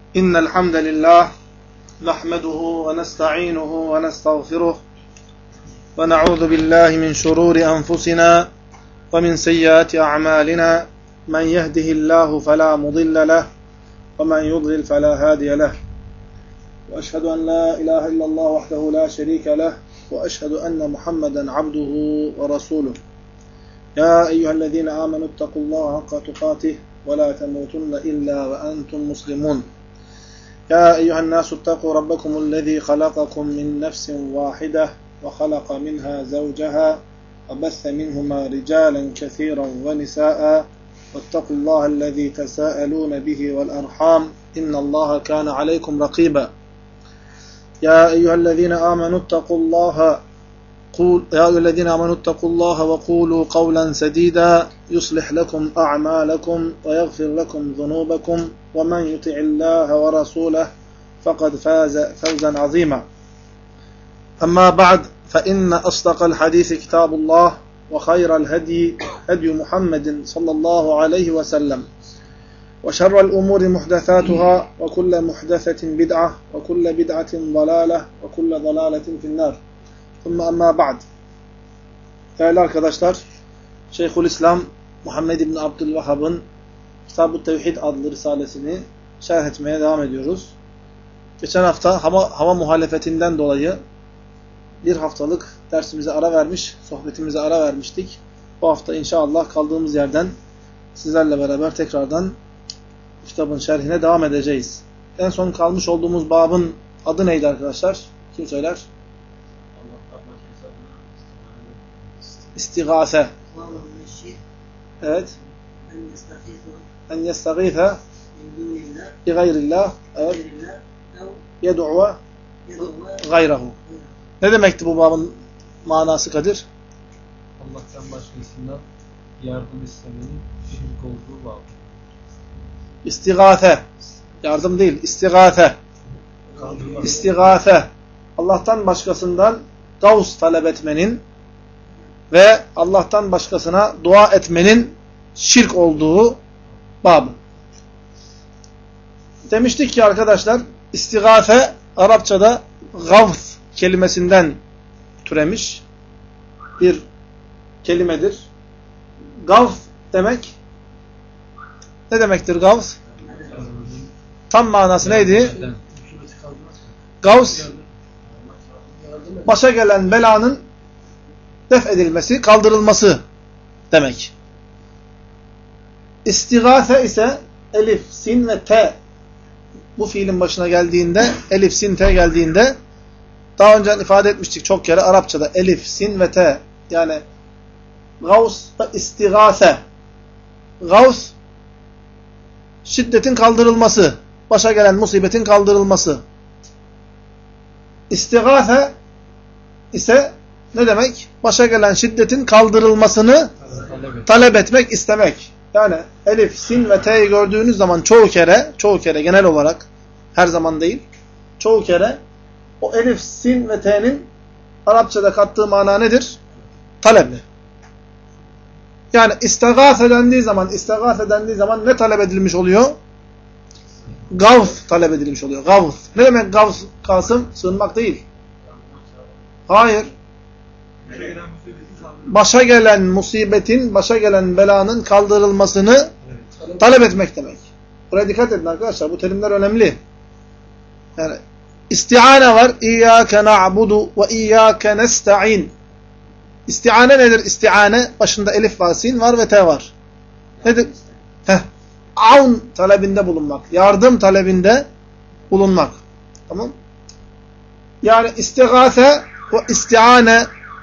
إن الحمد لله نحمده ونستعينه ونستغفره ونعوذ بالله من شرور أنفسنا ومن سيئات أعمالنا من يهده الله فلا مضل له ومن يضلل فلا هادي له وأشهد أن لا إله إلا الله وحده لا شريك له وأشهد أن محمدا عبده ورسوله يا أيها الذين آمنوا اتقوا الله حق تقاته ولا تموتن إلا وأنتم مسلمون يا أيها الناس اتقوا ربكم الذي خلقكم من نفس واحدة وخلق منها زوجها وبث منهما رجالا كثيرا ونساء واتقوا الله الذي تساءلون به والأرحام إن الله كان عليكم رقيبا يا أيها الذين آمنوا اتقوا الله وقولوا قولا سديدا يصلح لكم أعمالكم ويغفر لكم ذنوبكم ومن يطع الله ورسوله فقد فاز فوزا عظيما أما بعد فإن أصدق الحديث كتاب الله وخير الهدي هدي محمد صلى الله عليه وسلم وشر الأمور محدثاتها وكل محدثة بدعة وكل بدعة ضلالة وكل ضلالة في النار ثم أما بعد. Değerli arkadaşlar, Şeyhülislam Muhammed İbni Abdülvahhab'ın Kitab-ı Tevhid adlı risalesini şerh etmeye devam ediyoruz. Geçen hafta hava muhalefetinden dolayı bir haftalık dersimize ara vermiş, sohbetimize ara vermiştik. Bu hafta inşallah kaldığımız yerden sizlerle beraber tekrardan kitabın şerhine devam edeceğiz. En son kalmış olduğumuz babın adı neydi arkadaşlar? Kim söyler? İstigâse. Evet. En yestagîfe bi gayrillah. Evet. Yed'uve gayrehu. Ne demekti bu babın manası Kadir? Allah'tan başkasından yardım istemenin şirk olduğu bab. İstigâse. Yardım değil, istigâse. İstigâse. Allah'tan başkasından gavs talep etmenin ve Allah'tan başkasına dua etmenin şirk olduğu bab. Demiştik ki arkadaşlar, istigâse Arapçada gavs kelimesinden türemiş bir kelimedir. Gavs demek ne demektir gavs? Tam manası neydi? Gavs başa gelen belanın def edilmesi, kaldırılması demek. İstigâse ise elif, sin ve te bu fiilin başına geldiğinde, elif, sin, te geldiğinde daha önce ifade etmiştik çok kere Arapçada elif, sin ve te yani gavs ve istigâse. Gavs şiddetin kaldırılması, başa gelen musibetin kaldırılması. İstigâse ise ne demek? Başa gelen şiddetin kaldırılmasını talep etmek, istemek. Yani elif, sin ve t'yi gördüğünüz zaman çoğu kere genel olarak her zaman değil, çoğu kere o elif, sin ve t'nin Arapçada kattığı mana nedir? Talep. Yani istigâse dendiği zaman ne talep edilmiş oluyor? Gavs talep edilmiş oluyor. Gavs. Ne demek gavs Kasım? Sığınmak değil. Hayır. Başa gelen musibetin, başa gelen belanın kaldırılmasını talep etmek demek. Buraya dikkat edin arkadaşlar. Bu terimler önemli. Yani isti'ane var. İyyâke na'budu ve iyyâke nesta'in. İsti'ane nedir? İsti'ane başında elif var, sin var ve te var. Nedir? Aun talebinde bulunmak. Yardım talebinde bulunmak. Tamam? Yani istigâse ve isti'ane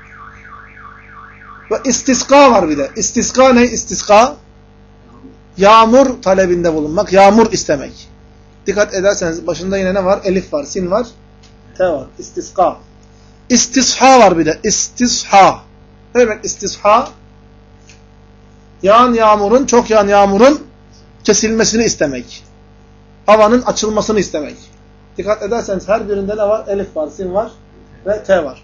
ve istiska var bir de. İstiska ne? İstiska yağmur talebinde bulunmak. Yağmur istemek. Dikkat ederseniz başında yine ne var? Elif var, sin var, te var. İstiska. İstisha var bir de. İstisha. Ne demek istisha? Çok yağan yağmurun kesilmesini istemek. Havanın açılmasını istemek. Dikkat ederseniz her birinde ne var? Elif var, sin var ve te var.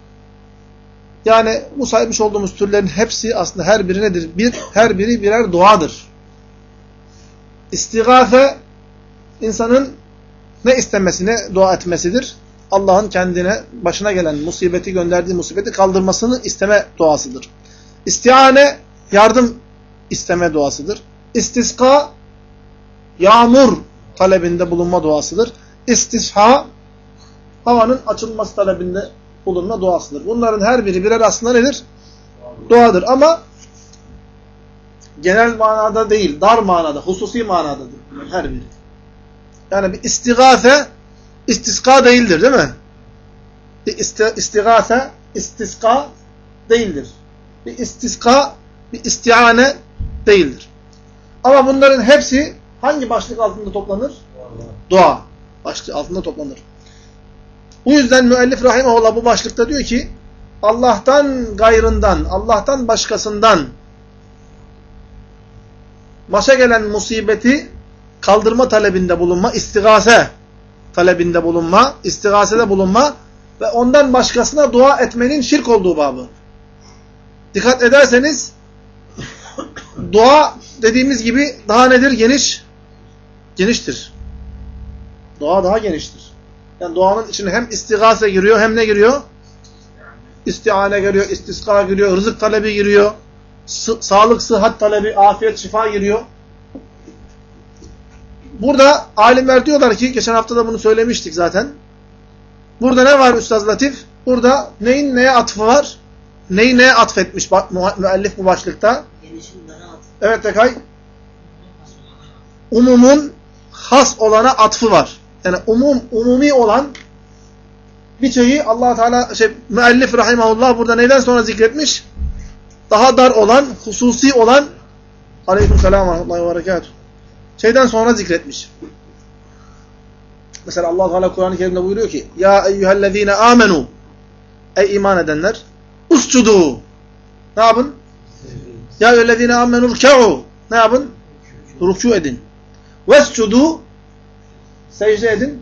Yani bu saymış olduğumuz türlerin hepsi aslında her biri nedir? Her biri birer duadır. İstigâse insanın ne istemesi, ne dua etmesidir? Allah'ın kendine başına gelen musibeti, gönderdiği musibeti kaldırmasını isteme duasıdır. İstiane, yardım isteme duasıdır. İstiska, yağmur talebinde bulunma duasıdır. İstisha, havanın açılması talebinde bulunma duasıdır. Bunların her biri birer aslında nedir? Duadır ama genel manada değil, dar manada, hususi manadadır her biri. Yani bir istigâse, istiska değildir değil mi? Bir istigâse, istiska değildir. Bir istiska, bir istiane değildir. Ama bunların hepsi hangi başlık altında toplanır? Dua başlığı altında toplanır. Bu yüzden müellif rahimahullah bu başlıkta diyor ki Allah'tan gayrından, Allah'tan başkasından başa gelen musibeti kaldırma talebinde bulunma, istigase talebinde bulunma, istigasede bulunma ve ondan başkasına dua etmenin şirk olduğu babı. Dikkat ederseniz dua dediğimiz gibi daha nedir? Geniştir. Dua daha geniştir. Yani duanın içine hem istigase giriyor hem ne giriyor? İstiane giriyor, istiska giriyor, rızık talebi giriyor, sağlık, sıhhat talebi, afiyet, şifa giriyor. Burada alimler diyorlar ki, geçen hafta da bunu söylemiştik zaten. Burada ne var Üstaz Latif? Burada neyin neye atfı var? Neyi neye atfetmiş müellif bu başlıkta? Evet Tekay. Umumun has olana atfı var. Yani umumi olan bir şeyi Allah Teala müellif rahimahullah burada neyden sonra zikretmiş? Daha dar olan, hususi olan aleykümselam ve rahmetullahi ve berekatuhu. Şeyden sonra zikretmiş. Mesela Allah Teala Kur'an-ı Kerim'de buyuruyor ki: "Ya eyyühellezine amenu" ey iman edenler, uscudu. Ne yapın? Ya eyyühellezine amenu rükû. Ne yapın? Rükû edin. Vescudu, secde edin.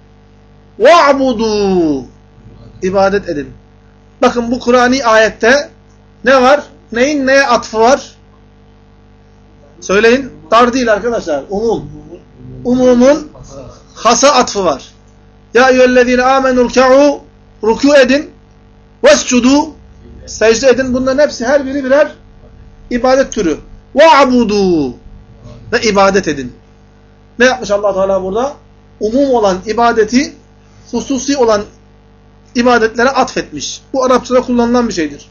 Ve'budu, ibadet edin. Bakın bu Kur'ani ayette ne var? Neyin neye atfı var? Söyleyin. Dar değil arkadaşlar. Umumun hasa atfı var. Ya eyyühellezine amenul kâ'û, rükû edin. Vescudu, secde edin. Bunların hepsi her biri birer ibadet türü. Ve'budu, ve ibadet edin. Ne yapmış Allah Teala burada? Umum olan ibadeti hususi olan ibadetlere atfetmiş. Bu Arapçada kullanılan bir şeydir.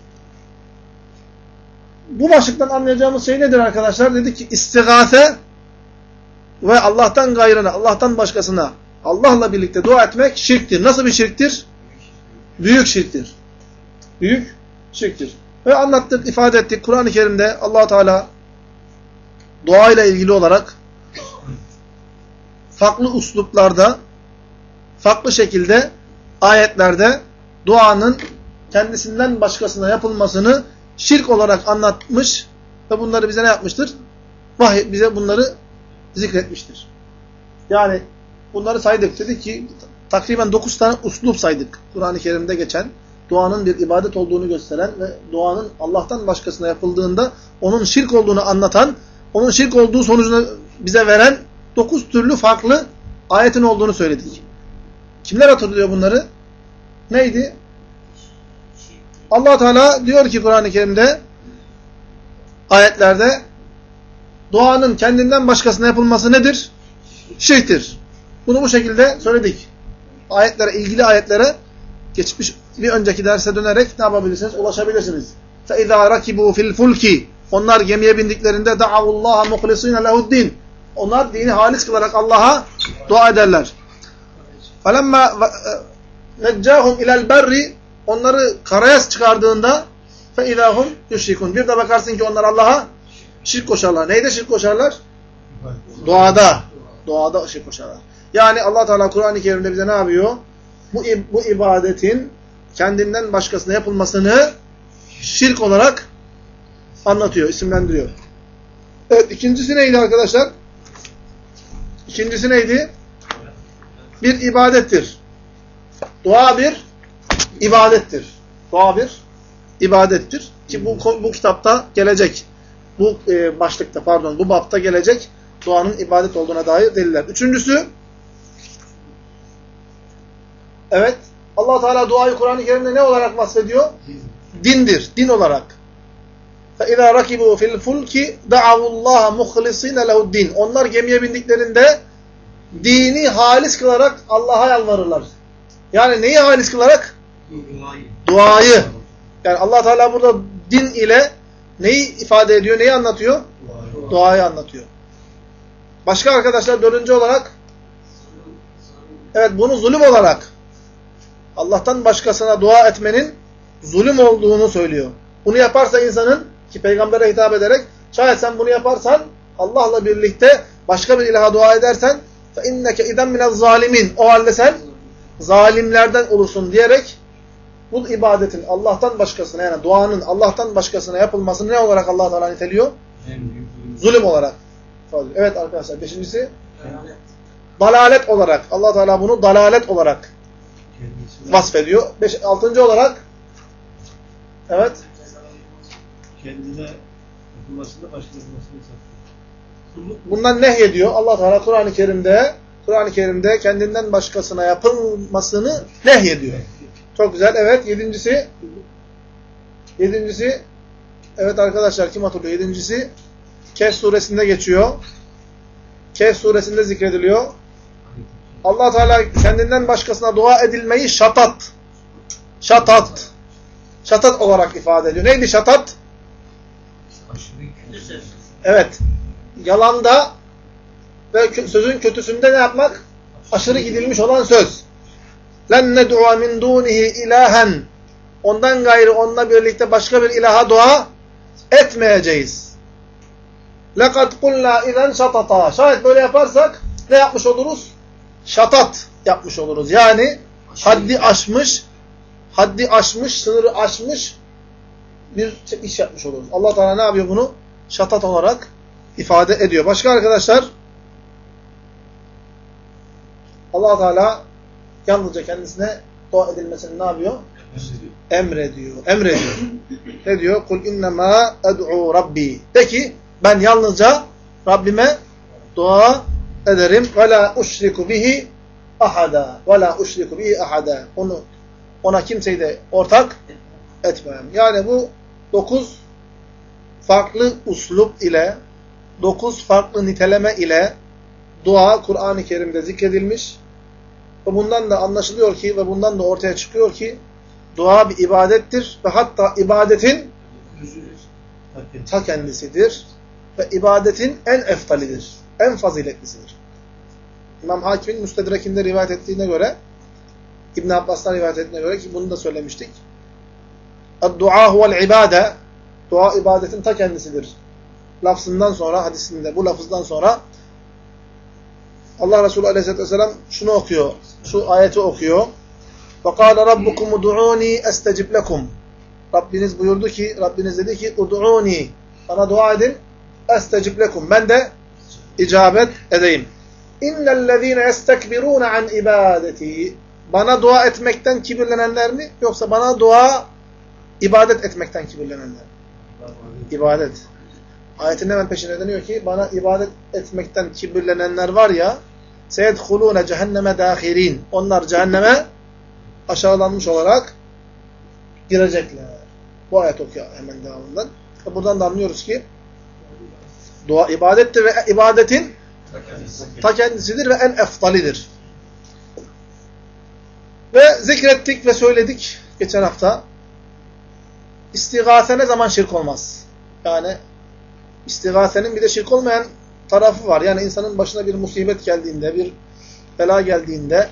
Bu başlıktan anlayacağımız şey nedir arkadaşlar? Dedik ki istigâse ve Allah'tan gayrına, Allah'tan başkasına, Allah'la birlikte dua etmek şirktir. Nasıl bir şirktir? Büyük şirktir. Büyük şirktir. Ve anlattık, ifade ettik. Kur'an-ı Kerim'de Allah Teala dua ile ilgili olarak farklı üsluplarda, farklı şekilde ayetlerde duanın kendisinden başkasına yapılmasını şirk olarak anlatmış ve bunları bize ne yapmıştır? Vahiy bize bunları zikretmiştir. Yani bunları saydık. Dedik ki takriben 9 tane uslup saydık. Kur'an-ı Kerim'de geçen, duanın bir ibadet olduğunu gösteren ve duanın Allah'tan başkasına yapıldığında onun şirk olduğunu anlatan, onun şirk olduğu sonucunu bize veren 9 türlü farklı ayetin olduğunu söyledik. Kimler hatırlıyor bunları? Neydi? Allah Teala diyor ki Kur'an-ı Kerim'de ayetlerde duanın kendinden başkasına yapılması nedir? Şirktir. Bunu bu şekilde söyledik. Ayetlere, ilgili ayetlere geçmiş bir önceki derse dönerek ne yapabilirsiniz? Ulaşabilirsiniz. فَاِذَا رَكِبُوا فِي الْفُلْكِ Onlar gemiye bindiklerinde دَعَوُ اللّٰهَ مُخْلِصِينَ لَهُ الدِّينَ Onlar dini halis kılarak Allah'a dua ederler. فَلَمَّا نَجَّاهُمْ اِلَى الْبَرِّ Onları karaya çıkardığında فَاِذَا هُمْ يُشْرِكُونَ Bir de bakarsın ki onlar Allah'a şirk koşarlar. Neyde şirk koşarlar? Duada. Duada şirk koşarlar. Yani Allah Teala Kur'an-ı Kerim'de bize ne yapıyor? Bu ibadetin kendinden başkasına yapılmasını şirk olarak anlatıyor, isimlendiriyor. Evet, ikincisi neydi arkadaşlar? İkincisi neydi? Bir ibadettir. Dua bir ibadettir. Dua bir ibadettir. Ki bu kitapta gelecek. Bu başlıkta, pardon, bu bapta gelecek duanın ibadet olduğuna dair deliller. Üçüncüsü, Evet. Allah Teala duayı Kur'an-ı Kerim'de ne olarak vasfediyor? Dindir. Din olarak. فَاِذَا رَكِبُوا فِي الْفُلْكِ دَعَوُوا اللّٰهَ مُخْلِصِينَ لَهُ الدِّينَ. Onlar gemiye bindiklerinde dini halis kılarak Allah'a yalvarırlar. Yani neyi halis kılarak? Duayı. Yani Allah Teala burada din ile neyi ifade ediyor, neyi anlatıyor? Duayı anlatıyor. Başka arkadaşlar dördüncü olarak, evet, bunu zulüm olarak, Allah'tan başkasına dua etmenin zulüm olduğunu söylüyor. Bunu yaparsa insanın, ki peygambere hitap ederek, şayet sen bunu yaparsan, Allah'la birlikte başka bir ilaha dua edersen, فَاِنَّكَ اِذَنْ مِنَ الظَّالِمِينَ, o halde sen zalimlerden olursun diyerek, bu ibadetin Allah'tan başkasına, yani duanın Allah'tan başkasına yapılmasını ne olarak Allah Teala niteliyor? Zulüm olarak. Evet arkadaşlar, beşincisi dalalet olarak. Allah Teala bunu dalalet olarak vasfediyor. Altıncı olarak, evet, kendine yapılmasını başkasına saklıyor. bundan nehyediyor. Allah Teala Kur'an-ı Kerim'de kendinden başkasına yapılmasını nehyediyor. Çok güzel. Evet, yedincisi, evet arkadaşlar, kim hatırlıyor? Yedincisi Kehf suresinde geçiyor. Kehf suresinde zikrediliyor. Allah Teala kendinden başkasına dua edilmeyi şatat olarak ifade ediyor. Neydi şatat? Evet. Yalanda ve sözün kötüsünde ne yapmak? Aşırı gidilmiş olan söz. لَنْ نَدْعُوَ مِنْ دُونِهِ ilahen. Ondan gayrı, onunla birlikte başka bir ilaha dua etmeyeceğiz. لَقَدْ قُلْنَا اِذَنْ شَطَطًا. Şayet böyle yaparsak ne yapmış oluruz? Şatat yapmış oluruz. Yani haddi aşmış, sınırı aşmış bir iş yapmış oluruz. Allah Teala ne yapıyor bunu? Şatat olarak ifade ediyor. Başka arkadaşlar, Allah Teala yalnızca kendisine dua edilmesini ne yapıyor? Emrediyor. Ne diyor? Kul innema ed'u rabbi. De ki ben yalnızca Rabbime dua ederim. Ve la uşriku bihi ahada. Ona kimseyi de ortak etmem. Yani bu 9 farklı uslup ile, 9 farklı niteleme ile dua Kur'an-ı Kerim'de zikredilmiş. Ve bundan da anlaşılıyor ki ve bundan da ortaya çıkıyor ki dua bir ibadettir ve hatta ibadetin ta kendisidir ve ibadetin en eftalidir, en faziletlisidir. İmam Hakim'in Müstedrek'inde rivayet ettiğine göre, İbn Abbas'tan rivayet ettiğine göre, ki bunu da söylemiştik. "Dua huvel ibade", dua ibadetin ta kendisidir. Lafzından sonra, hadisinde bu lafızdan sonra Allah Resulü Aleyhisselatü Vesselam şunu okuyor, şu ayeti okuyor. وَقَالَ رَبُّكُمُ دُعُونِي اَسْتَجِبْ لَكُمْ. Rabbiniz dedi ki, اُدْعُونِي, bana dua edin, اَسْتَجِبْ لَكُمْ, ben de icabet edeyim. اِنَّ الَّذ۪ينَ يَسْتَكْبِرُونَ عَنْ اِبَادَتِهِ. Bana dua etmekten kibirlenenler mi? Yoksa bana ibadet etmekten kibirlenenler mi? İbadet. Ayetin hemen peşine deniyor ki, bana ibadet etmekten kibirlenenler var ya, سَيَدْخُلُونَ cehenneme dâhirîn. Onlar cehenneme aşağılanmış olarak girecekler. Bu ayet okuyor hemen devamından. Buradan da anlıyoruz ki dua ibadettir ve ibadetin ta kendisidir ve en efdalidir. Ve zikrettik ve söyledik geçen hafta. İstigâse ne zaman şirk olmaz? Yani istigâsenin bir de şirk olmayan tarafı var. Yani insanın başına bir musibet geldiğinde, bir bela geldiğinde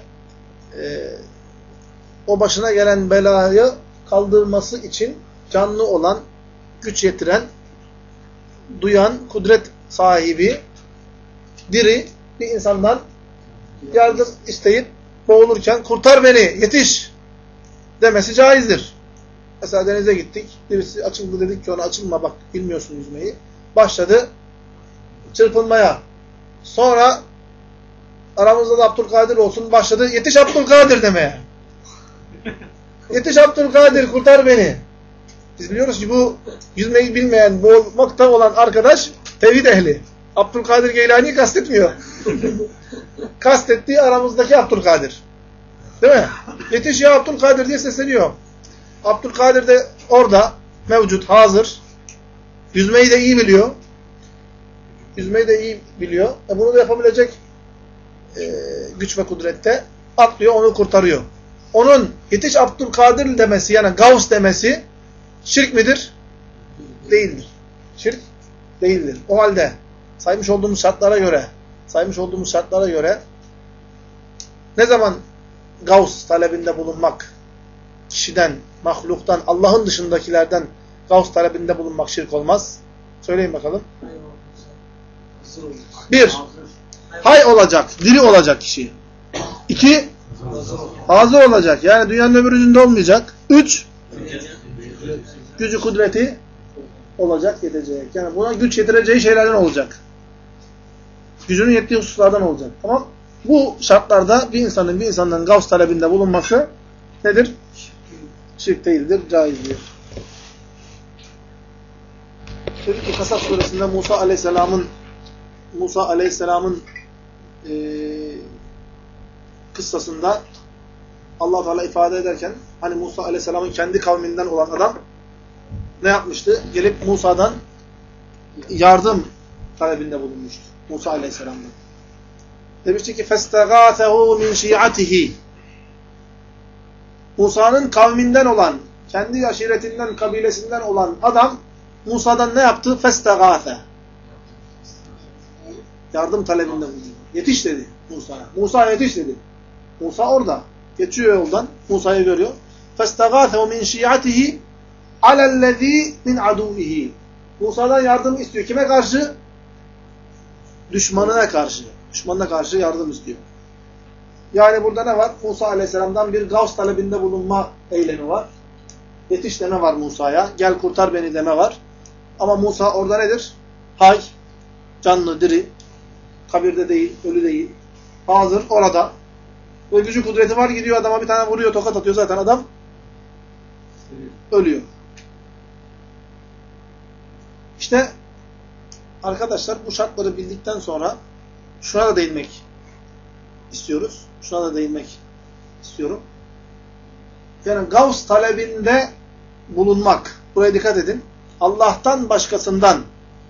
o başına gelen belayı kaldırması için canlı olan, güç yetiren, duyan, kudret sahibi, diri bir insandan yardım isteyip boğulurken kurtar beni, yetiş demesi caizdir. Mesela denize gittik, birisi açıldı, dedik ki ona açılma bak bilmiyorsun yüzmeyi. Başladı çırpınmaya. Sonra aramızda da Abdülkadir olsun, başladı yetiş Abdülkadir demeye. Yetiş Abdülkadir, kurtar beni. Biz biliyoruz ki bu yüzmeyi bilmeyen, boğulmakta olan arkadaş tevhid ehli. Abdülkadir Geylani'yi kastetmiyor. Kastettiği aramızdaki Abdülkadir. Değil mi? Yetiş ya Abdülkadir diye sesleniyor. Abdülkadir de orada mevcut, hazır. Yüzmeyi de iyi biliyor. Yüzmeyi de iyi biliyor. Bunu da yapabilecek güç ve kudrette atlıyor, onu kurtarıyor. Onun yetiş Abdülkadir demesi, yani Gavs demesi şirk midir? Değildir. Şirk değildir. O halde saymış olduğumuz şartlara göre ne zaman Gavs talebinde bulunmak, kişiden, mahluktan, Allah'ın dışındakilerden Gavs talebinde bulunmak şirk olmaz? Söyleyin bakalım. Bir, hay olacak, diri olacak kişi. İki, hazır olacak. Yani dünyanın öbür ucunda olmayacak. Üç, gücü, kudreti olacak, yetecek. Yani buna güç yetireceği şeylerden olacak. Gücünün yettiği hususlardan olacak. Tamam. Bu şartlarda bir insanın Gavs talebinde bulunması nedir? Şirk değildir, caizdir. Dedik ki Kasas suresinde Musa Aleyhisselam'ın kıssasında Allah Teala ifade ederken hani Musa Aleyhisselam'ın kendi kavminden olan adam ne yapmıştı? Gelip Musa'dan yardım talebinde bulunmuştu. Musa Aleyhisselam'dan. Demişti ki فَاسْتَغَاثَهُ مِنْ شِيعَتِهِ Musa'nın kavminden olan, kendi aşiretinden, kabilesinden olan adam Musa'dan ne yaptı? فَاسْتَغَاثَ yardım talebinde bulundu. Yetiş dedi Musa'ya. Musa yetiş dedi. Musa orada. Geçiyor yoldan. Musa'yı görüyor. فَاسْتَغَاثَهُ مِنْ شِيعَتِهِ عَلَى الَّذ۪ي مِنْ عَدُوِهِ Musa'dan yardım istiyor. Kime karşı? Düşmanına karşı. Düşmanına karşı yardım istiyor. Yani burada ne var? Musa Aleyhisselam'dan bir Gavs talebinde bulunma eylemi var. Yetiş deme var Musa'ya. Gel kurtar beni deme var. Ama Musa orada nedir? Hay, canlı, diri, kabirde değil, ölü değil. Hazır, orada. Ve gücü kudreti var, gidiyor adama bir tane vuruyor, tokat atıyor zaten adam. Ölüyor. İşte arkadaşlar bu şartları bildikten sonra şuna da değinmek istiyoruz. Şuna da değinmek istiyorum. Yani Gavs talebinde bulunmak. Buraya dikkat edin. Allah'tan başkasından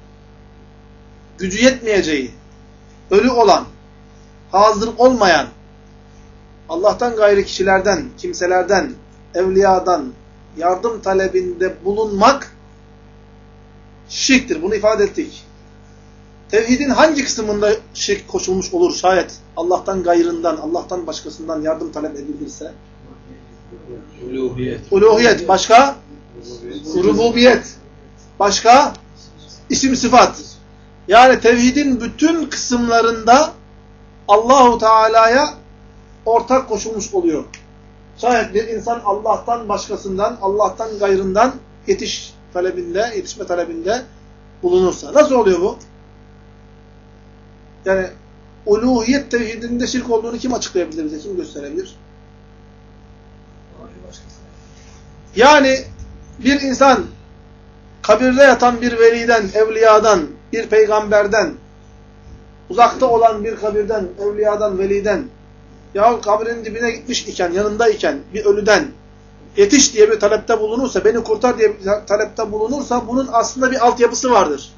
gücü yetmeyeceği, ölü olan, hazır olmayan, Allah'tan gayri kişilerden, kimselerden, evliyadan yardım talebinde bulunmak şirktir. Bunu ifade ettik. Tevhidin hangi kısmında şirk koşulmuş olur şayet Allah'tan gayrından, Allah'tan başkasından yardım talep edilirse? Uluhiyet. Başka? Rububiyet. Başka? İsim sıfat. Yani tevhidin bütün kısımlarında Allahu Teala'ya ortak koşulmuş oluyor. Şayet bir insan Allah'tan başkasından, Allah'tan gayrından yetişme talebinde bulunursa. Nasıl oluyor bu? Yani uluhiyet tevhidinde şirk olduğunu kim açıklayabilir bize? Kim gösterebilir? Yani bir insan kabirde yatan bir veliden, evliyadan, bir peygamberden, uzakta olan bir kabirden, evliyadan, veliden yahut kabrin dibine gitmiş iken, yanındayken bir ölüden yetiş diye bir talepte bulunursa, beni kurtar diye bir talepte bulunursa bunun aslında bir altyapısı vardır.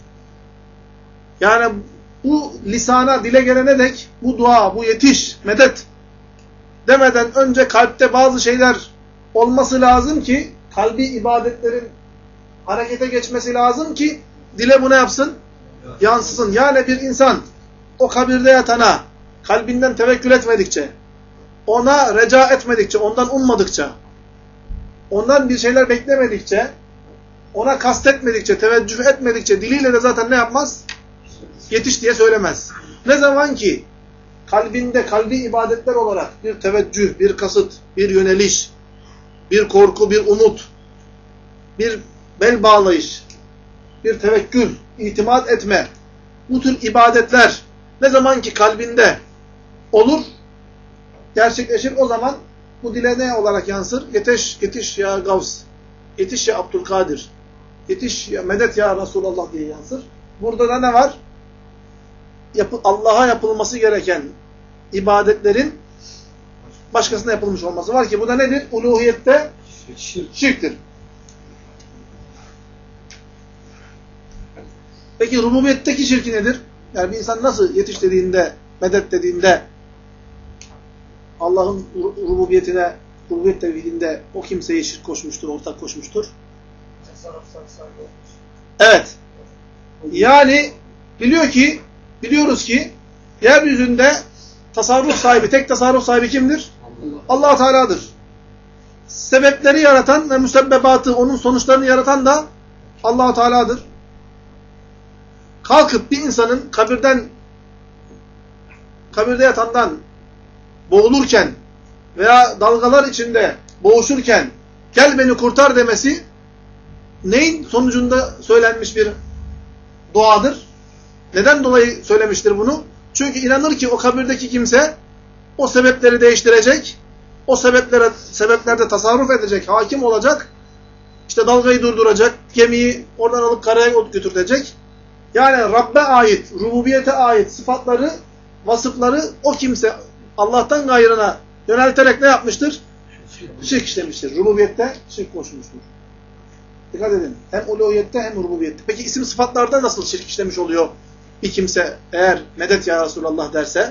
Yani bu lisana, dile gelene dek bu dua, bu yetiş, medet demeden önce kalpte bazı şeyler olması lazım ki, kalbi ibadetlerin harekete geçmesi lazım ki dile bu ne yapsın? Yansısın. Yani bir insan o kabirde yatana kalbinden tevekkül etmedikçe, ona reca etmedikçe, ondan ummadıkça, ondan bir şeyler beklemedikçe, ona kastetmedikçe, teveccüh etmedikçe diliyle de zaten ne yapmaz? Yetiş diye söylemez. Ne zaman ki kalbinde kalbi ibadetler olarak bir teveccüh, bir kasıt, bir yöneliş, bir korku, bir umut, bir bel bağlayış, bir tevekkül, itimat etme, bu tür ibadetler ne zaman ki kalbinde olur, gerçekleşir, o zaman bu dile ne olarak yansır? Yetiş ya Gavs, yetiş ya Abdülkadir, yetiş ya medet ya Resulallah diye yansır. Burada da ne var? Allah'a yapılması gereken ibadetlerin başkasına yapılmış olması var ki bu da nedir? Uluhiyette şirktir. Peki rububiyetteki şirki nedir? Yani bir insan nasıl yetiş dediğinde, medet dediğinde Allah'ın rububiyet tevhidinde o kimseye şirk koşmuştur, ortak koşmuştur? Evet. Yani biliyoruz ki yeryüzünde tasarruf sahibi, tek tasarruf sahibi kimdir? Allah Teala'dır. Sebepleri yaratan ve müsebbebatı, onun sonuçlarını yaratan da Allah Teala'dır. Kalkıp bir insanın kabirde yatandan boğulurken veya dalgalar içinde boğuşurken gel beni kurtar demesi neyin sonucunda söylenmiş bir duadır? Neden dolayı söylemiştir bunu? Çünkü inanır ki o kabirdeki kimse o sebepleri değiştirecek, o sebeplerde tasarruf edecek, hakim olacak, işte dalgayı durduracak, gemiyi oradan alıp karaya götürecek. Yani Rabbe ait, rububiyete ait sıfatları, vasıfları o kimse Allah'tan gayrına yönelterek ne yapmıştır? Şirk işlemiştir. Rububiyette şirk koşmuştur. Dikkat edin. Hem uluhiyette hem rububiyette. Peki isim sıfatlarda nasıl şirk işlemiş oluyor bir kimse eğer medet ya Resulallah derse?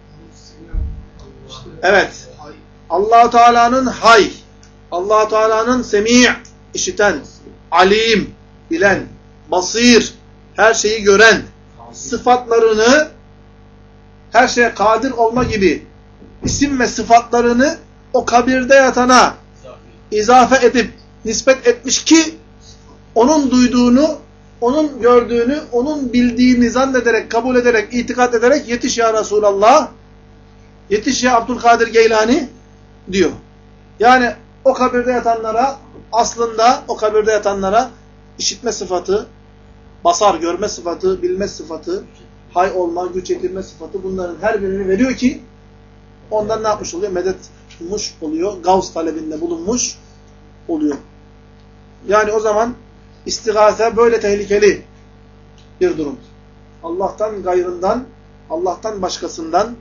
Evet. Allah-u Teala'nın hay, Allah-u Teala'nın semi', işiten, alim, bilen, basir, her şeyi gören sıfatlarını, her şeye kadir olma gibi isim ve sıfatlarını o kabirde yatana izafe edip nispet etmiş ki onun duyduğunu, onun gördüğünü, onun bildiğini zannederek, kabul ederek, itikat ederek yetiş ya Resulallah, yetiş ya Abdülkadir Geylani diyor. Yani o kabirde yatanlara, aslında o kabirde yatanlara işitme sıfatı, basar, görme sıfatı, bilme sıfatı, hay olma, güç yetirme sıfatı, bunların her birini veriyor ki ondan ne yapmış oluyor? Medet bulmuş oluyor. Gavs talebinde bulunmuş oluyor. Yani o zaman istigâse böyle tehlikeli bir durum. Allah'tan gayrından, Allah'tan başkasından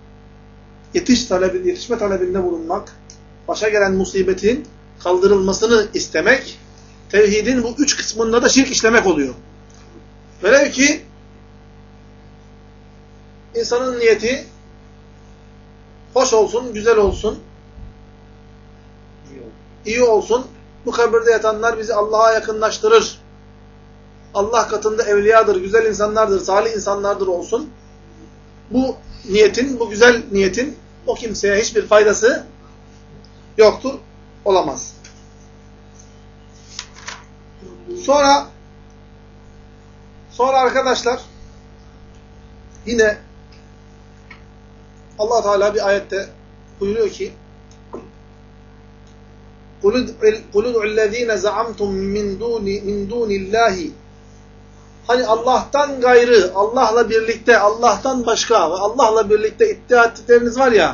yetişme talebinde bulunmak, başa gelen musibetin kaldırılmasını istemek, tevhidin bu üç kısmında da şirk işlemek oluyor. Velev ki insanın niyeti hoş olsun, güzel olsun, iyi olsun. Bu kabirde yatanlar bizi Allah'a yakınlaştırır. Allah katında evliyadır, güzel insanlardır, salih insanlardır olsun. Bu niyetin, bu güzel niyetin o kimseye hiçbir faydası yoktur, olamaz. Sonra arkadaşlar yine Allah Teala bir ayette buyuruyor ki قُلُ ادْعُوا الَّذ۪ينَ زَعَمْتُمْ مِنْ دُونِ اللّٰهِ Hani Allah'tan gayrı, Allah'la birlikte, Allah'tan başka ve Allah'la birlikte iddia ettikleriniz var ya,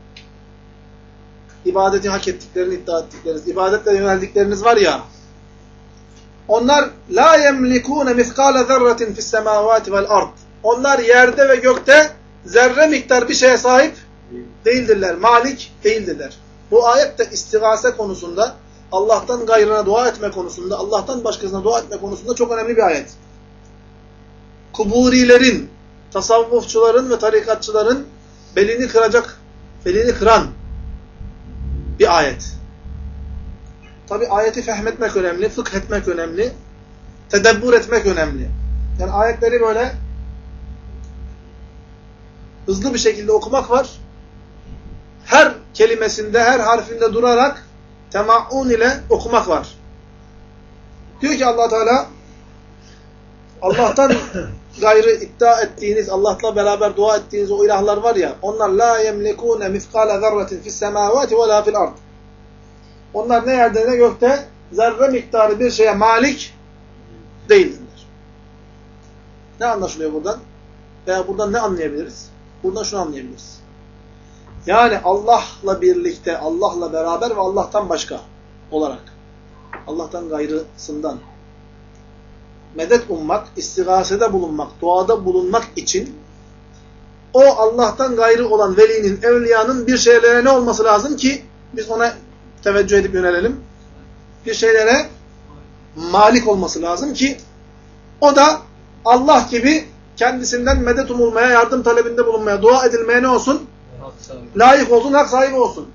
ibadeti hak ettiklerini iddia ettikleriniz, ibadetle yöneldikleriniz var ya, onlar la yemlikûne mithqâle zerretin fissemâvâti vel ard. Onlar yerde ve gökte zerre miktar bir şeye sahip değildirler, malik değildirler. Bu ayet de istigase konusunda, Allah'tan gayrına dua etme konusunda, Allah'tan başkasına dua etme konusunda çok önemli bir ayet. Kuburilerin, tasavvufçuların ve tarikatçıların belini kıran bir ayet. Tabi ayeti fehmetmek önemli, fıkh etmek önemli, tedebbür etmek önemli. Yani ayetleri böyle hızlı bir şekilde okumak var. Her kelimesinde, her harfinde durarak tema'un ile okumak var. Diyor ki Allah Teala, Allah'tan gayrı iddia ettiğiniz, Allah'la beraber dua ettiğiniz o ilahlar var ya, onlar la yemlikûne mithqâle zerretin fissemâvâti ve lâ fil ard. Onlar ne yerde ne gökte zerre miktarı bir şeye malik değildirler. Ne anlaşılıyor buradan? Veya buradan ne anlayabiliriz? Buradan şunu anlayabiliriz. Yani Allah'la birlikte, Allah'la beraber ve Allah'tan başka olarak, Allah'tan gayrısından medet ummak, istigasede bulunmak, duada bulunmak için o Allah'tan gayrı olan velinin, evliyanın bir şeylere ne olması lazım ki biz ona teveccüh edip yönelelim? Bir şeylere malik olması lazım ki o da Allah gibi kendisinden medet umulmaya, yardım talebinde bulunmaya, dua edilmeye ne olsun? Layık olsun, hak sahibi olsun.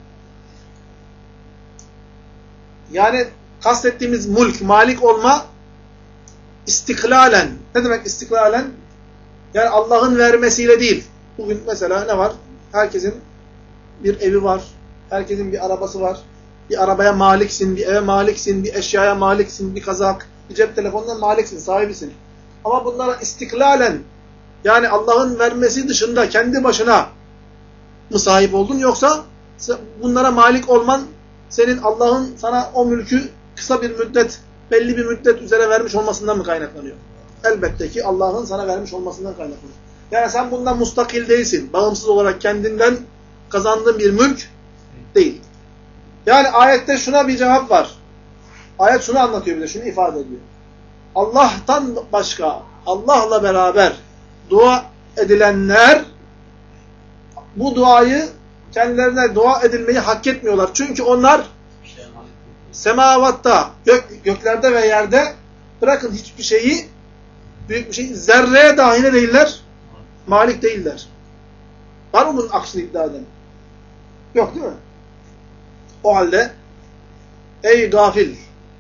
Yani kastettiğimiz mulk, malik olma istiklalen. Ne demek istiklalen? Yani Allah'ın vermesiyle değil. Bugün mesela ne var? Herkesin bir evi var. Herkesin bir arabası var. Bir arabaya maliksin, bir eve maliksin, bir eşyaya maliksin, bir kazak, bir cep telefonuna maliksin, sahibisin. Ama bunlara istiklalen, yani Allah'ın vermesi dışında kendi başına mı sahip oldun, yoksa bunlara malik olman senin Allah'ın sana o mülkü kısa bir müddet, belli bir müddet üzere vermiş olmasından mı kaynaklanıyor? Elbette ki Allah'ın sana vermiş olmasından kaynaklanıyor. Yani sen bundan mustakil değilsin. Bağımsız olarak kendinden kazandığın bir mülk değil. Yani ayette şuna bir cevap var. Ayet şunu anlatıyor bize, şunu ifade ediyor. Allah'tan başka, Allah'la beraber dua edilenler bu duayı, kendilerine dua edilmeyi hak etmiyorlar. Çünkü onlar semavatta, göklerde ve yerde bırakın hiçbir şeyi, büyük bir şey, zerreye dahi ne değiller? Malik değiller. Var mı bunun aksini iddia eden? Yok değil mi? O halde ey gafil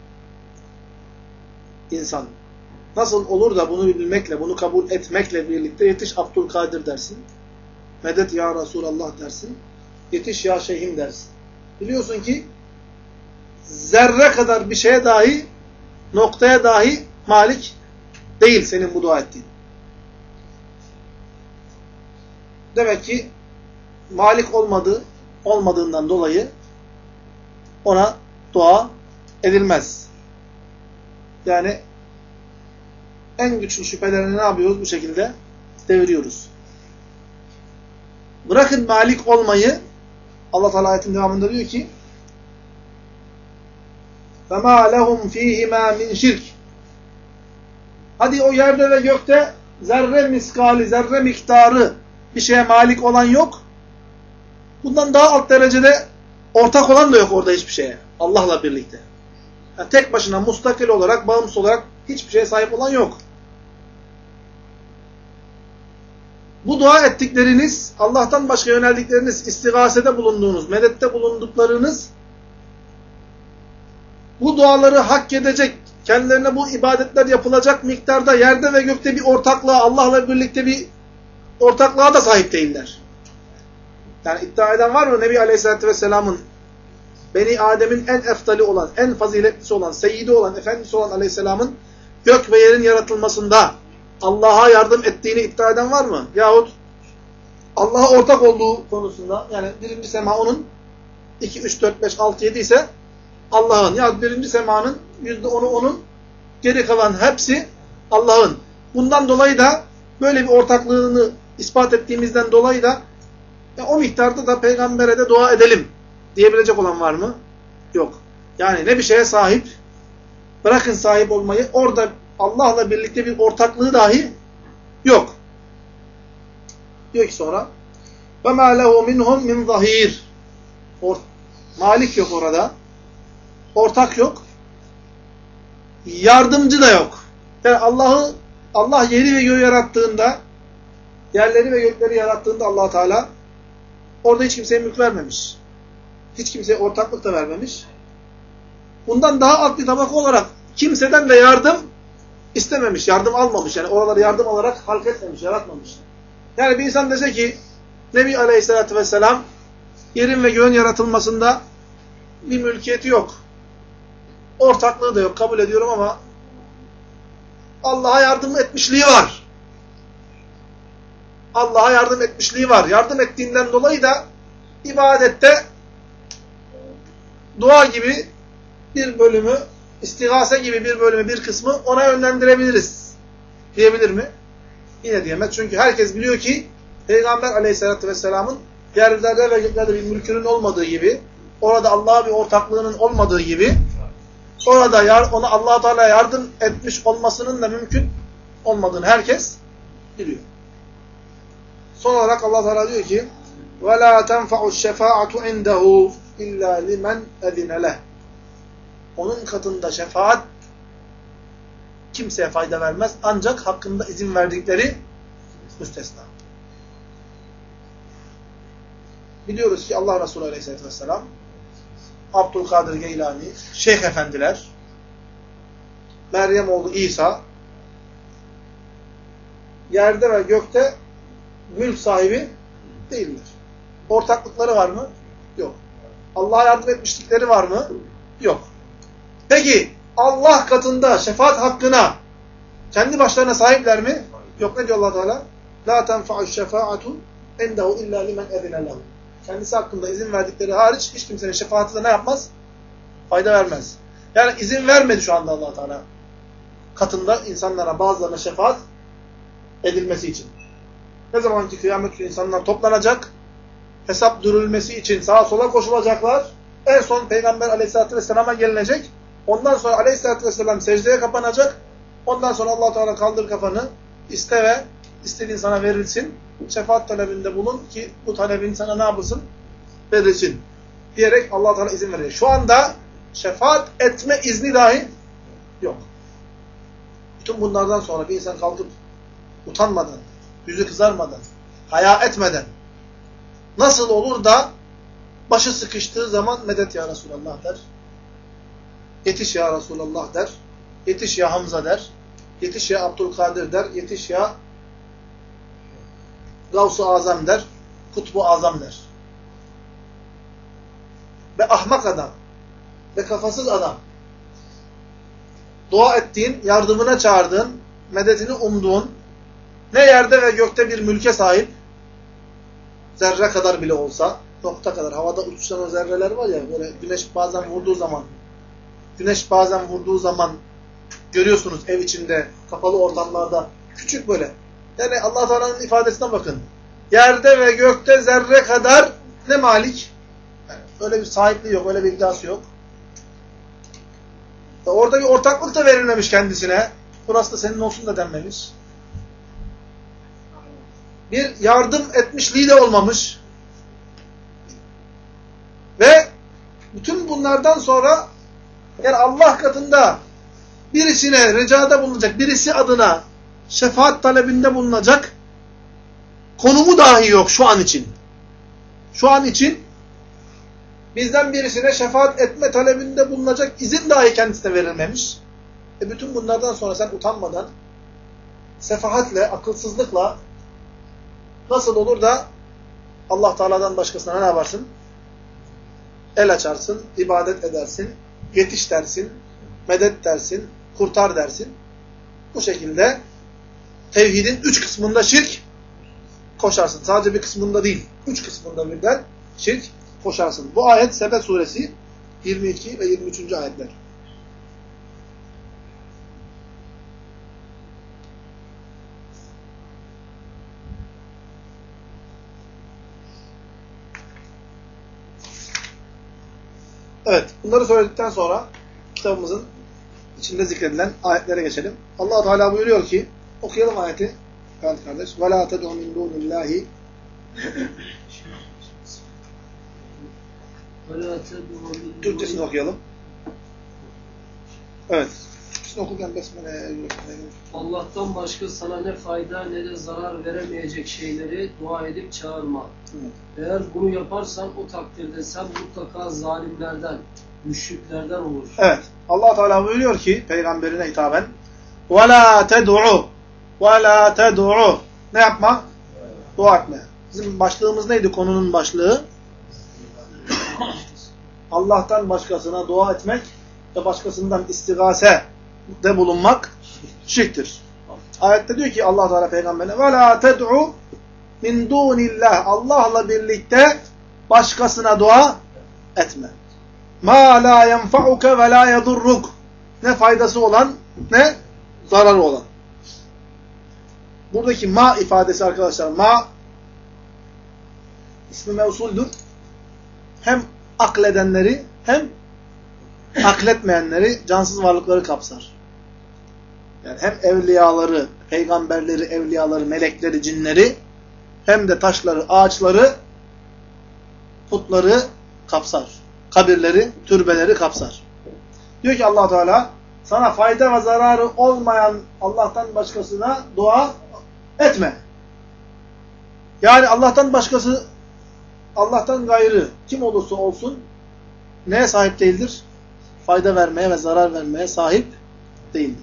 insan, nasıl olur da bunu bilmekle, bunu kabul etmekle birlikte yetiş Abdülkadir dersin. Medet ya Resulallah dersin. Yetiş ya şeyhim dersin. Biliyorsun ki zerre kadar bir şeye dahi, noktaya dahi malik değil senin bu dua ettiğin. Demek ki malik olmadığından dolayı ona dua edilmez. Yani en güçlü şüphelerini ne yapıyoruz? Bu şekilde deviriyoruz. Bırakın malik olmayı, Allah Teala ayetin devamında diyor ki فَمَا لَهُمْ ف۪يهِمَا مِنْ şirk. Hadi o yerde ve gökte zerre miskali, zerre miktarı bir şeye malik olan yok. Bundan daha alt derecede ortak olan da yok orada hiçbir şeye. Allah'la birlikte. Yani tek başına mustakil olarak, bağımsız olarak hiçbir şeye sahip olan yok. Bu dua ettikleriniz, Allah'tan başka yöneldikleriniz, istigasede bulunduğunuz, medette bulunduklarınız, bu duaları hak edecek, kendilerine bu ibadetler yapılacak miktarda yerde ve gökte bir ortaklığa, Allah'la birlikte bir ortaklığa da sahip değiller. Yani iddia eden var mı? Nebi Aleyhisselatü Vesselam'ın Beni Adem'in en eftali olan, en faziletlisi olan, seyyidi olan, efendisi olan Aleyhisselam'ın gök ve yerin yaratılmasında Allah'a yardım ettiğini iddia eden var mı? Yahut Allah'a ortak olduğu konusunda, yani birinci sema onun, 2, 3, 4, 5, 6, 7 ise Allah'ın. Ya birinci semanın %10'u onun, geri kalan hepsi Allah'ın. Bundan dolayı da böyle bir ortaklığını ispat ettiğimizden dolayı da o miktarda da peygambere de dua edelim diyebilecek olan var mı? Yok. Yani ne bir şeye sahip, bırakın sahip olmayı, orada Allah'la birlikte bir ortaklığı dahi yok. Diyor ki sonra وَمَا لَهُ مِنْهُمْ مِنْ ظَهِيرٍ. Malik yok orada. Ortak yok. Yardımcı da yok. Yani Allah yeri ve göğü yarattığında, yerleri ve gökleri yarattığında Allah Teala orada hiç kimseye mülk vermemiş. Hiç kimseye ortaklık da vermemiş. Bundan daha alt bir tabaka olarak kimseden de yardım istememiş, yardım almamış. Yani oraları yardım alarak halk etmemiş, yaratmamış. Yani bir insan dese ki Nebi Aleyhisselatü Vesselam yerin ve göğün yaratılmasında bir mülkiyeti yok. Ortaklığı da yok, kabul ediyorum ama Allah'a yardım etmişliği var. Allah'a yardım etmişliği var. Yardım ettiğinden dolayı da ibadette dua gibi bir bölümü, istigase gibi bir bölümü, bir kısmı ona yönlendirebiliriz. Diyebilir mi? Yine diyemez. Çünkü herkes biliyor ki Peygamber Aleyhisselatü Vesselam'ın yerlerde ve göklerde bir mülkünün olmadığı gibi, orada Allah'a bir ortaklığının olmadığı gibi, orada ona Allah-u Teala yardım etmiş olmasının da mümkün olmadığını herkes biliyor. Son olarak Allah Teala diyor ki: "Ve la tenfa'u şefaatu indehu illa limen ezine leh." Onun katında şefaat kimseye fayda vermez. Ancak hakkında izin verdikleri müstesna. Biliyoruz ki Allah Resulü Aleyhisselatü Vesselam, Abdülkadir Geylani, Şeyh Efendiler, Meryem oğlu İsa, yerde ve gökte mülk sahibi değiller. Ortaklıkları var mı? Yok. Allah'a yardım etmişlikleri var mı? Yok. Peki Allah katında şefaat hakkına kendi başlarına sahipler mi? Yok. Ne diyor Allah Teala? La tenfa'u şefaatu indehu illa limen ezine lehu. Kendisi hakkında izin verdikleri hariç hiç kimsenin şefaati de ne yapmaz? Fayda vermez. Yani izin vermedi şu anda Allah Teala katında insanlara, bazılarına şefaat edilmesi için. Ne zaman ki kıyamet günü insanlar toplanacak, hesap dürülmesi için sağa sola koşulacaklar, en son Peygamber Aleyhisselatü Vesselam'a gelinecek, ondan sonra Aleyhisselatü Vesselam secdeye kapanacak, ondan sonra Allah Teala kaldır kafanı, iste ve istediğin sana verilsin, şefaat talebinde bulun ki bu talebin sana ne yapılsın? Verilsin. Diyerek Allah Teala izin verecek. Şu anda şefaat etme izni dahi yok. Bütün bunlardan sonra bir insan kalkıp utanmadan, yüzü kızarmadan, haya etmeden nasıl olur da başı sıkıştığı zaman medet ya Resulallah der. Yetiş ya Resulallah der. Yetiş ya Hamza der. Yetiş ya Abdülkadir der. Yetiş ya Gavs-ı Azam der. Kutbu Azam der. Ve ahmak adam ve kafasız adam dua ettiğin, yardımına çağırdığın, medetini umduğun, ne yerde ve gökte bir mülke sahip, zerre kadar bile olsa, nokta kadar, havada uçuşan o zerreler var ya, böyle güneş bazen vurduğu zaman görüyorsunuz ev içinde, kapalı ortamlarda, küçük böyle. Yani Allah Teala'nın ifadesine bakın. Yerde ve gökte zerre kadar ne malik? Yani öyle bir sahipliği yok, öyle bir iddiası yok. Orada bir ortaklık da verilmemiş kendisine. Burası da senin olsun da denmemiş. Bir yardım etmişliği de olmamış. Ve bütün bunlardan sonra yani Allah katında birisine ricada bulunacak, birisi adına şefaat talebinde bulunacak konumu dahi yok şu an için. Şu an için bizden birisine şefaat etme talebinde bulunacak izin dahi kendisine verilmemiş. Bütün bunlardan sonra sen utanmadan, sefahatle, akılsızlıkla nasıl olur da Allah Teala'dan başkasına ne yaparsın? El açarsın, ibadet edersin, yetiş dersin, medet dersin, kurtar dersin. Bu şekilde tevhidin 3 kısmında şirk koşarsın. Sadece bir kısmında değil, 3 kısmında birden şirk koşarsın. Bu ayet Sebe suresi 22 ve 23. ayetler. Evet, bunları söyledikten sonra kitabımızın içinde zikredilen ayetlere geçelim. Allah Teala buyuruyor ki, okuyalım ayeti. Evet kardeş. وَلَا تَدْعُ مِنْ دُونِ اللّٰهِ Türkçesini okuyalım. Evet. Türkçesini okurken besmele. Allah'tan başka sana ne fayda ne de zarar veremeyecek şeyleri dua edip çağırma. Evet. Eğer bunu yaparsan o takdirde sen mutlaka zalimlerden, müşriklerden olursun. Evet. Allah Teala buyuruyor ki peygamberine hitaben وَلَا تَدْعُ وَلَا تَدْعُ Ne yapma? Dua etme. Bizim başlığımız neydi konunun başlığı? Allah'tan başkasına dua etmek ve başkasından istigase de bulunmak şirktir. Ayette diyor ki Allah Teala peygamberine وَلَا تَدْعُ مِنْ دُونِ اللّٰهِ Allah'la birlikte başkasına dua etme. مَا لَا يَنْفَعُكَ وَلَا يَضُرُّكَ Ne faydası olan ne zararı olan. Buradaki ma ifadesi arkadaşlar ma ismi mevsuldür. Hem akledenleri hem akletmeyenleri, cansız varlıkları kapsar. Yani hem evliyaları, peygamberleri, evliyaları, melekleri, cinleri hem de taşları, ağaçları, putları kapsar. Kabirleri, türbeleri kapsar. Diyor ki Allah Teala, sana fayda ve zararı olmayan Allah'tan başkasına dua etme. Yani Allah'tan başkası, Allah'tan gayrı kim olursa olsun neye sahip değildir? Fayda vermeye ve zarar vermeye sahip değildir.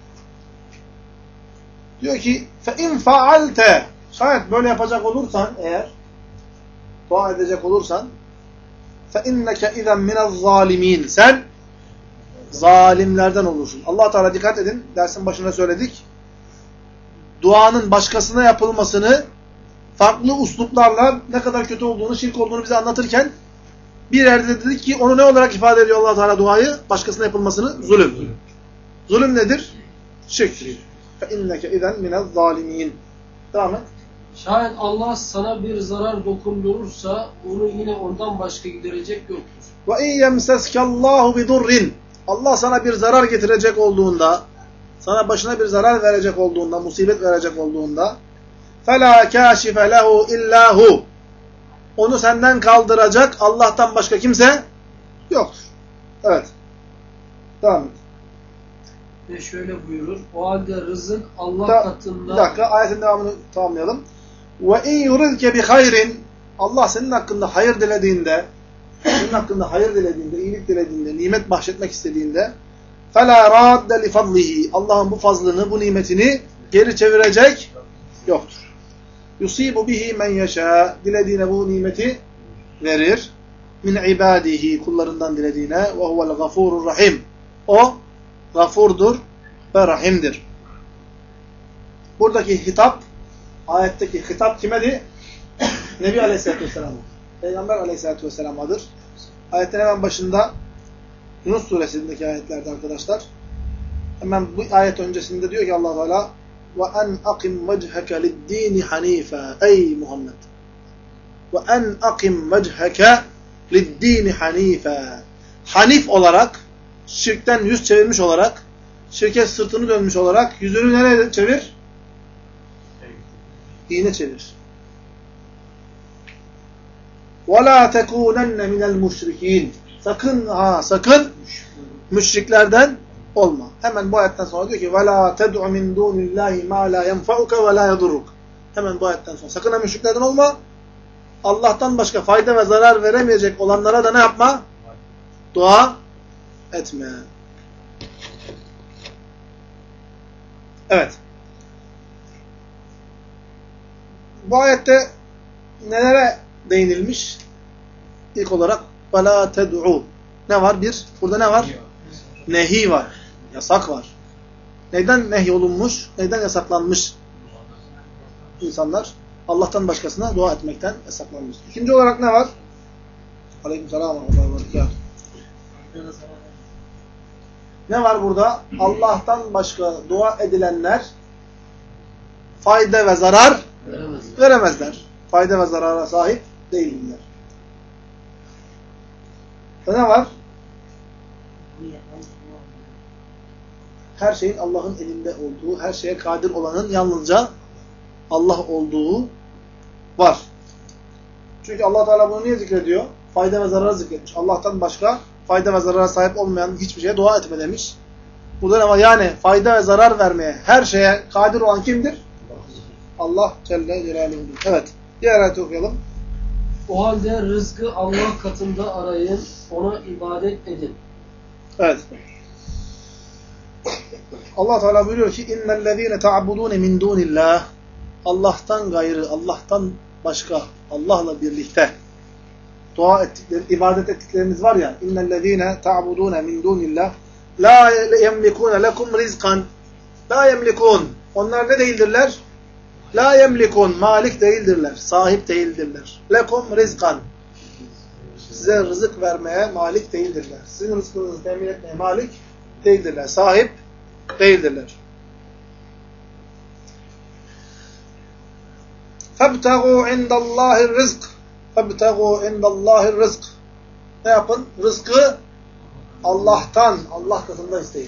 Diyor ki فَاِنْ فَعَلْتَ şayet böyle yapacak olursan eğer, dua edecek olursan فَاِنَّكَ اِذًا مِنَ الظَّالِم۪ينَ sen zalimlerden olursun. Allah Teala dikkat edin, dersin başında söyledik. Duanın başkasına yapılmasını farklı usluplarla ne kadar kötü olduğunu, şirk olduğunu bize anlatırken bir yerde dedik ki onu ne olarak ifade ediyor Allah Teala duayı? Başkasına yapılmasını zulüm. Zulüm nedir? Şirk. فَاِنَّكَ اِذًا مِنَ الظَّالِم۪ينَ devam et. Şayet Allah sana bir zarar dokundurursa onu yine ondan başka giderecek yoktur. وَاِنْ يَمْسَسْكَ اللّٰهُ بِضُرٍّ Allah sana bir zarar getirecek olduğunda, sana başına bir zarar verecek olduğunda, musibet verecek olduğunda فَلَا كَاشِفَ لَهُ اِلَّا هُ onu senden kaldıracak Allah'tan başka kimse yoktur. Evet. Devam et. Ve şöyle buyurur. O halde rızık Allah katında... Bir dakika, ayetin devamını tamamlayalım. وَاِنْ يُرِدْكَ بِخَيْرٍ Allah senin hakkında hayır dilediğinde, iyilik dilediğinde, nimet bahşetmek istediğinde فَلَا رَادَّ لِفَضْلِهِ Allah'ın bu fazlını, bu nimetini geri çevirecek yoktur. يُصِيبُ بِهِ مَنْ يَشَاء dilediğine bu nimeti verir. مِنْ عِبَادِهِ kullarından dilediğine وَهُوَ الْغَفُورُ الرَّحِيمُ o gafurdur ve rahimdir. Buradaki hitap, ayetteki hitap kimedir? Nebi Aleyhisselatü Vesselam'a. Peygamber Aleyhisselatü Vesselam'adır. Ayetin hemen başında Yunus suresindeki ayetlerde arkadaşlar. Hemen bu ayet öncesinde diyor ki Allah Teala وَاَنْ اَقِمْ وَجْهَكَ لِلدِّينِ حَن۪يفًا Ey Muhammed! وَاَنْ اَقِمْ وَجْهَكَ لِلدِّينِ حَن۪يفًا Hanif olarak, şirkten yüz çevirmiş olarak, şirke sırtını dönmüş olarak yüzünü nereye çevir? Dine çevir. وَلَا تَكُونَنَّ مِنَ الْمُشْرِك۪ينَ Sakın müşriklerden olma. Hemen bu ayetten sonra diyor ki وَلَا تَدْعُ مِنْ دُونِ اللّٰهِ مَا لَا يَنْفَعُكَ وَلَا يَضُرُّكَ Hemen bu ayetten sonra sakın müşriklerden olma. Allah'tan başka fayda ve zarar veremeyecek olanlara da ne yapma? Dua etme. Evet. Bu ayette nelere değinilmiş? İlk olarak وَلَا تَدْعُوا Ne var? Burada ne var? Nehi var. Yasak var. Neyden nehyolunmuş? Neyden yasaklanmış? İnsanlar Allah'tan başkasına dua etmekten yasaklanmış. İkinci olarak ne var? Aleykümselam. Ne var burada? Allah'tan başka dua edilenler fayda ve zarar veremezler. Fayda ve zarara sahip değiller. Ve ne var? Her şeyin Allah'ın elinde olduğu, her şeye kadir olanın yalnızca Allah olduğu var. Çünkü Allah Teala bunu niye zikrediyor? Fayda ve zararı zikretmiş. Allah'tan başka fayda ve zarara sahip olmayan hiçbir şeye dua etme demiş. Burada ne var? Yani fayda ve zarar vermeye, her şeye kadir olan kimdir? Allah Celle Celaluhu'dur. Evet. Diğer ayeti okuyalım. O halde rızkı Allah katında arayın, ona ibadet edin. Evet. Allah Teala buyuruyor ki innellezîne ta'budûne min dûnillâh Allah'tan gayrı, Allah'tan başka, Allah'la birlikte dua ettikleri, ibadet ettikleriniz var ya innellezîne ta'budûne min dûnillâh lâ yemlikûne lekum rizkan lâ yemlikûn onlar ne değildirler? Lâ yemlikûn malik değildirler, sahip değildirler. Lekum rizkan size rızık vermeye malik değildirler. Sizin rızkınızı temin etmeye malik değildirler. Sahip değildirler. فَابْتَغُوا عِنْدَ اللّٰهِ الرِّزْقِ فَابْتَغُوا عِنْدَ اللّٰهِ الرِّزْقِ Ne yapın? Rızkı Allah'tan, Allah katında isteyin.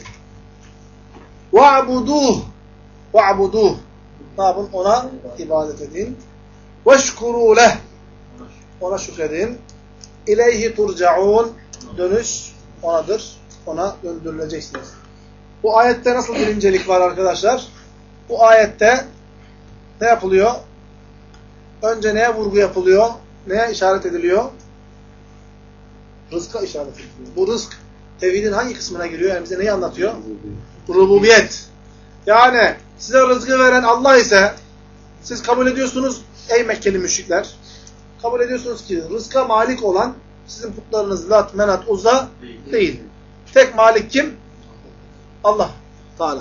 وَعْبُدُوهُ Ne yapın? Ona ibadet edin. Veşkurû leh. Ona şükredin. İleyhi turcaun. Dönüş onadır. Ona döndürüleceksiniz. Bu ayette nasıl bir incelik var arkadaşlar? Bu ayette ne yapılıyor? Önce neye vurgu yapılıyor? Neye işaret ediliyor? Rızka işaret ediliyor. Bu rızk tevhidin hangi kısmına giriyor? Yani bize neyi anlatıyor? Rububiyet. Yani size rızkı veren Allah ise siz kabul ediyorsunuz ey Mekkeli müşrikler. Kabul ediyorsunuz ki rızka malik olan sizin putlarınız Lat, Menat, Uzza değil. Tek malik kim? Allah Teala.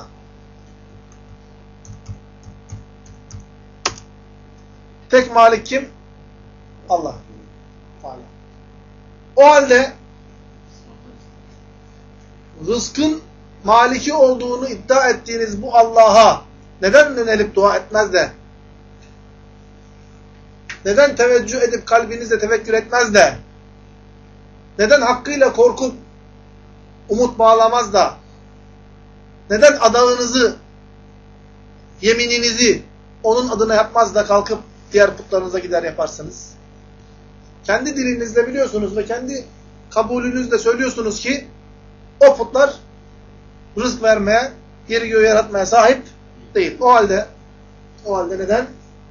Tek malik kim? Allah Teala. O halde rızkın maliki olduğunu iddia ettiğiniz bu Allah'a neden yönelip dua etmez de, neden teveccüh edip kalbinizle tevekkül etmez de, neden hakkıyla korkup umut bağlamaz da, neden adağınızı, yemininizi onun adına yapmaz da kalkıp diğer putlarınıza gider yaparsınız? Kendi dilinizle biliyorsunuz ve kendi kabulünüzle söylüyorsunuz ki o putlar rızk vermeye, yeri göğü yaratmaya sahip değil. O halde neden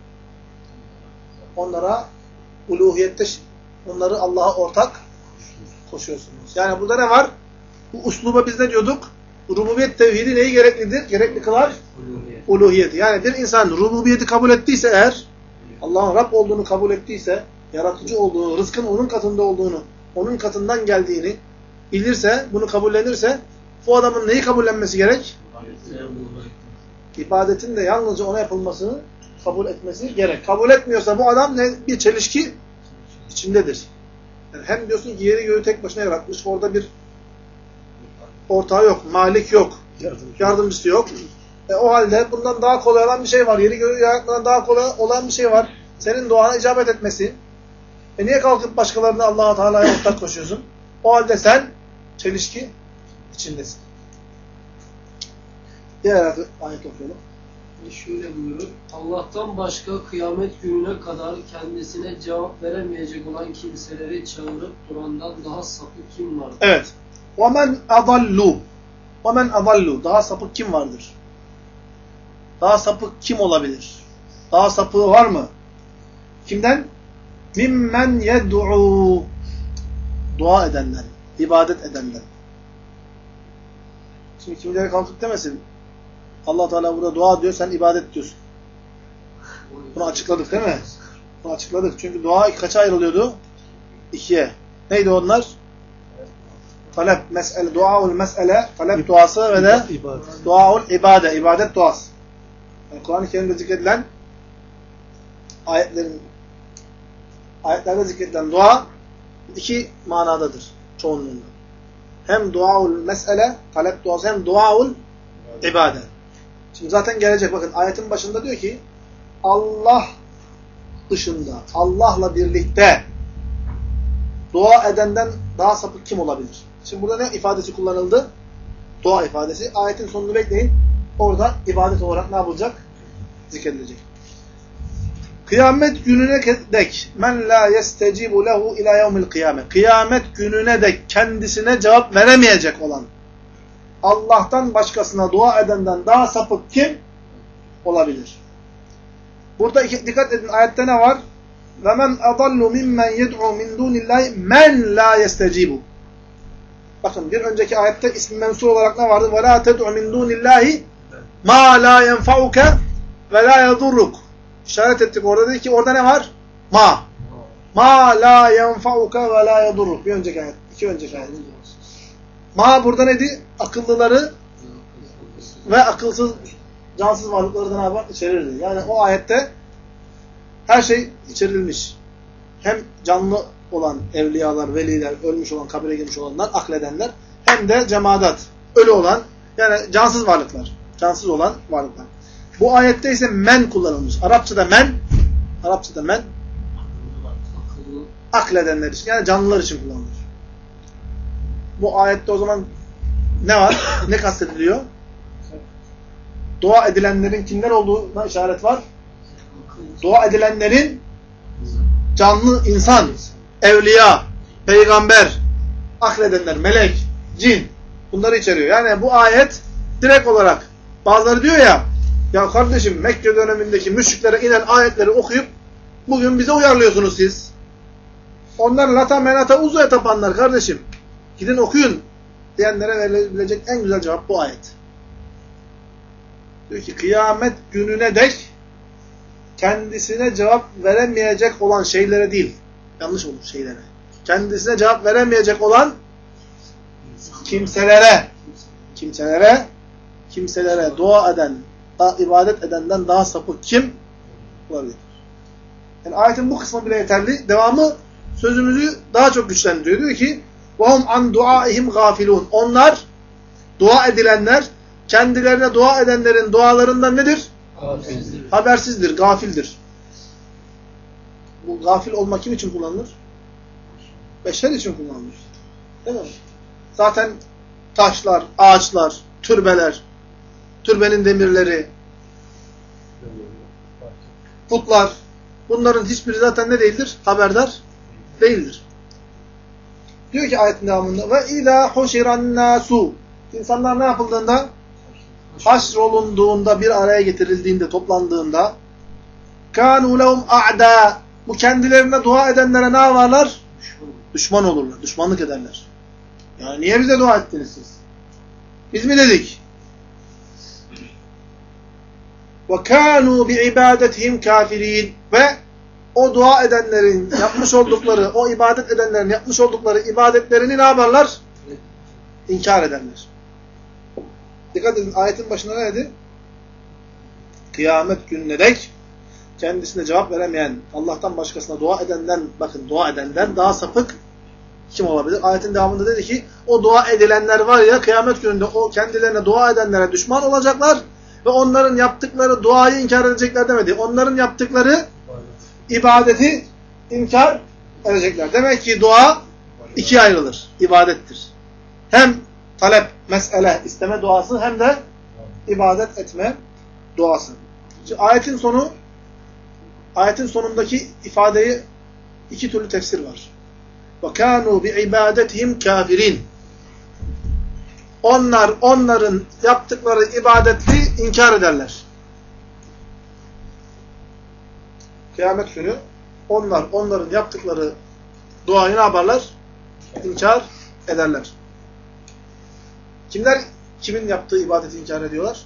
onlara uluhiyette onları Allah'a ortak koşuyorsunuz? Yani burada ne var? Bu usluba biz ne diyorduk? Rububiyet tevhidi neyi gereklidir? Gerekli kılar? Uluhiyeti. Yani bir insan rububiyeti kabul ettiyse eğer, Allah'ın Rab olduğunu kabul ettiyse, yaratıcı olduğunu, rızkın onun katında olduğunu, onun katından geldiğini bilirse, bunu kabullenirse, bu adamın neyi kabullenmesi gerek? İbadetin de yalnızca ona yapılmasını kabul etmesi gerek. Kabul etmiyorsa bu adam bir çelişki içindedir. Yani hem diyorsun ki yeri göğü tek başına yaratmış, orada bir ortağı yok, malik yok, yardımcısı yok. O halde bundan daha kolay olan bir şey var. Yeri göğü yaratmadan daha kolay olan bir şey var. Senin duana icabet etmesi. Niye kalkıp başkalarını Allah-u Teala'ya ortak koşuyorsun? O halde sen çelişki içindesin. Diğer ayet okuyalım. Şöyle buyurur. Allah'tan başka kıyamet gününe kadar kendisine cevap veremeyecek olan kimseleri çağırıp durandan daha sapık kim vardır? Evet. وَمَنْ أَضَلُّ وَمَنْ أَضَلُّ Daha sapık kim vardır? Daha sapık kim olabilir? Daha sapığı var mı? Kimden? مِمَّنْ يَدْعُوا Dua edenler, ibadet edenler. Şimdi kimileri kalkıp demesin, Allah Teala burada dua diyor, sen ibadet diyorsun. Bunu açıkladık değil mi? Bunu açıkladık. Çünkü dua kaça ayrılıyordu? İkiye. Neydi onlar? Talep, mes'ele, duaul mes'ele, talep duası ve de duaul ibade, ibadet duası. Yani Kur'an-ı Kerim'de zikredilen ayetlerde zikredilen dua iki manadadır çoğunluğunda. Hem duaul mes'ele, talep duası, hem duaul ibade. Şimdi zaten gelecek. Bakın ayetin başında diyor ki Allah dışında, Allah'la birlikte dua edenden daha sapık kim olabilir? Şimdi burada ne ifadesi kullanıldı? Dua ifadesi. Ayetin sonunu bekleyin. Orada ibadet olarak ne yapılacak? Zikredilecek. Kıyamet gününe dek men la yestecibu lehu ila yevmil kıyamet. Kıyamet gününe dek kendisine cevap veremeyecek olan, Allah'tan başkasına dua edenden daha sapık kim olabilir? Burada dikkat edin, ayette ne var? وَمَنْ أَضَلُّ مِمَّنْ يَدْعُوا مِنْ دُونِ اللّٰهِ مَنْ لَا يَسْتَجِيبُ Bakın bir önceki ayette ismi mensur olarak ne vardı? وَلَا تَدْعُ مِنْ دُونِ اللّٰهِ مَا لَا يَنْفَعُكَ وَلَا يَضُرُّكَ İşaret ettik orada, dedi ki orada ne var? Ma. Ma la yenfa'uka ve la yedurruk. Bir önceki ayet. İki önceki ayet. Ma burada neydi? Akıllıları ve akılsız, cansız varlıkları da ne yapar? İçerirdi. Yani o ayette her şey içerilmiş. Hem canlı olan evliyalar, veliler, ölmüş olan, kabire girmiş olanlar, akledenler, hem de cemaat, ölü olan, yani cansız varlıklar. Cansız olan varlıklar. Bu ayette ise men kullanılmış. Arapçada men akledenler için, yani canlılar için kullanılır. Bu ayette o zaman ne var? Ne kastediliyor? Dua edilenlerin kimler olduğuna işaret var. Dua edilenlerin canlı insan, evliya, peygamber, akledenler, melek, cin bunları içeriyor. Yani bu ayet direkt olarak bazıları diyor ya kardeşim Mekke dönemindeki müşriklere inen ayetleri okuyup bugün bize uyarlıyorsunuz siz. Onlar lata menata uzuya tapanlar kardeşim. Gidin okuyun diyenlere verilebilecek en güzel cevap bu ayet. Diyor ki kıyamet gününe dek kendisine cevap veremeyecek olan şeylere değil. Yanlış olur şeylere. Kendisine cevap veremeyecek olan kimselere dua eden, ibadet edenden daha sapık kim olabilir? Yani ayetin bu kısmı bile yeterli. Devamı sözümüzü daha çok güçlendiriyor. Diyor ki وَهُمْ عَنْ دُعَائِهِمْ غَافِلُونَ Onlar, dua edilenler, kendilerine dua edenlerin dualarından nedir? Gafildir. Habersizdir, gafildir. Bu gafil olma kim için kullanılır? Beşer için kullanılır. Değil mi? Zaten taşlar, ağaçlar, türbeler, türbenin demirleri, putlar, bunların hiçbiri zaten ne değildir? Haberdar değildir. Diyor ki ayetin devamında ve ila huşiran nasu İnsanlar ne yapıldığında? Haşrolunduğunda, bir araya getirildiğinde, toplandığında kânû lehum a'dâ Bu kendilerine dua edenlere ne yaparlar? Düşman olurlar, düşmanlık ederler. Yani niye bize dua ettiniz siz? Biz mi dedik? وَكَانُوا بِعِبَادَتِهِمْ كَافِرِينَ Ve o dua edenlerin yapmış oldukları, o ibadet edenlerin yapmış oldukları ibadetlerini ne yaparlar? İnkar ederler. Dikkat edin, ayetin başında ne dedi? Kıyamet gününe dek kendisine cevap veremeyen, Allah'tan başkasına dua edenden, bakın dua edenden daha sapık kim olabilir? Ayetin devamında dedi ki, o dua edilenler var ya, kıyamet gününde o kendilerine dua edenlere düşman olacaklar ve onların yaptıkları duayı inkar edecekler demedi. Onların yaptıkları ibadeti inkar edecekler. Demek ki dua ikiye ayrılır. İbadettir. Hem talep, mesele, isteme duası hem de ibadet etme duası. Şimdi ayetin sonundaki ifadeyi iki türlü tefsir var. وَكَانُوا بِعِبَادَتِهِمْ كَافِرِينَ Onların yaptıkları ibadeti inkar ederler. Kıyamet günü onların yaptıkları duayı ne yaparlar? İnkar ederler. Kimin yaptığı ibadeti inkar ediyorlar?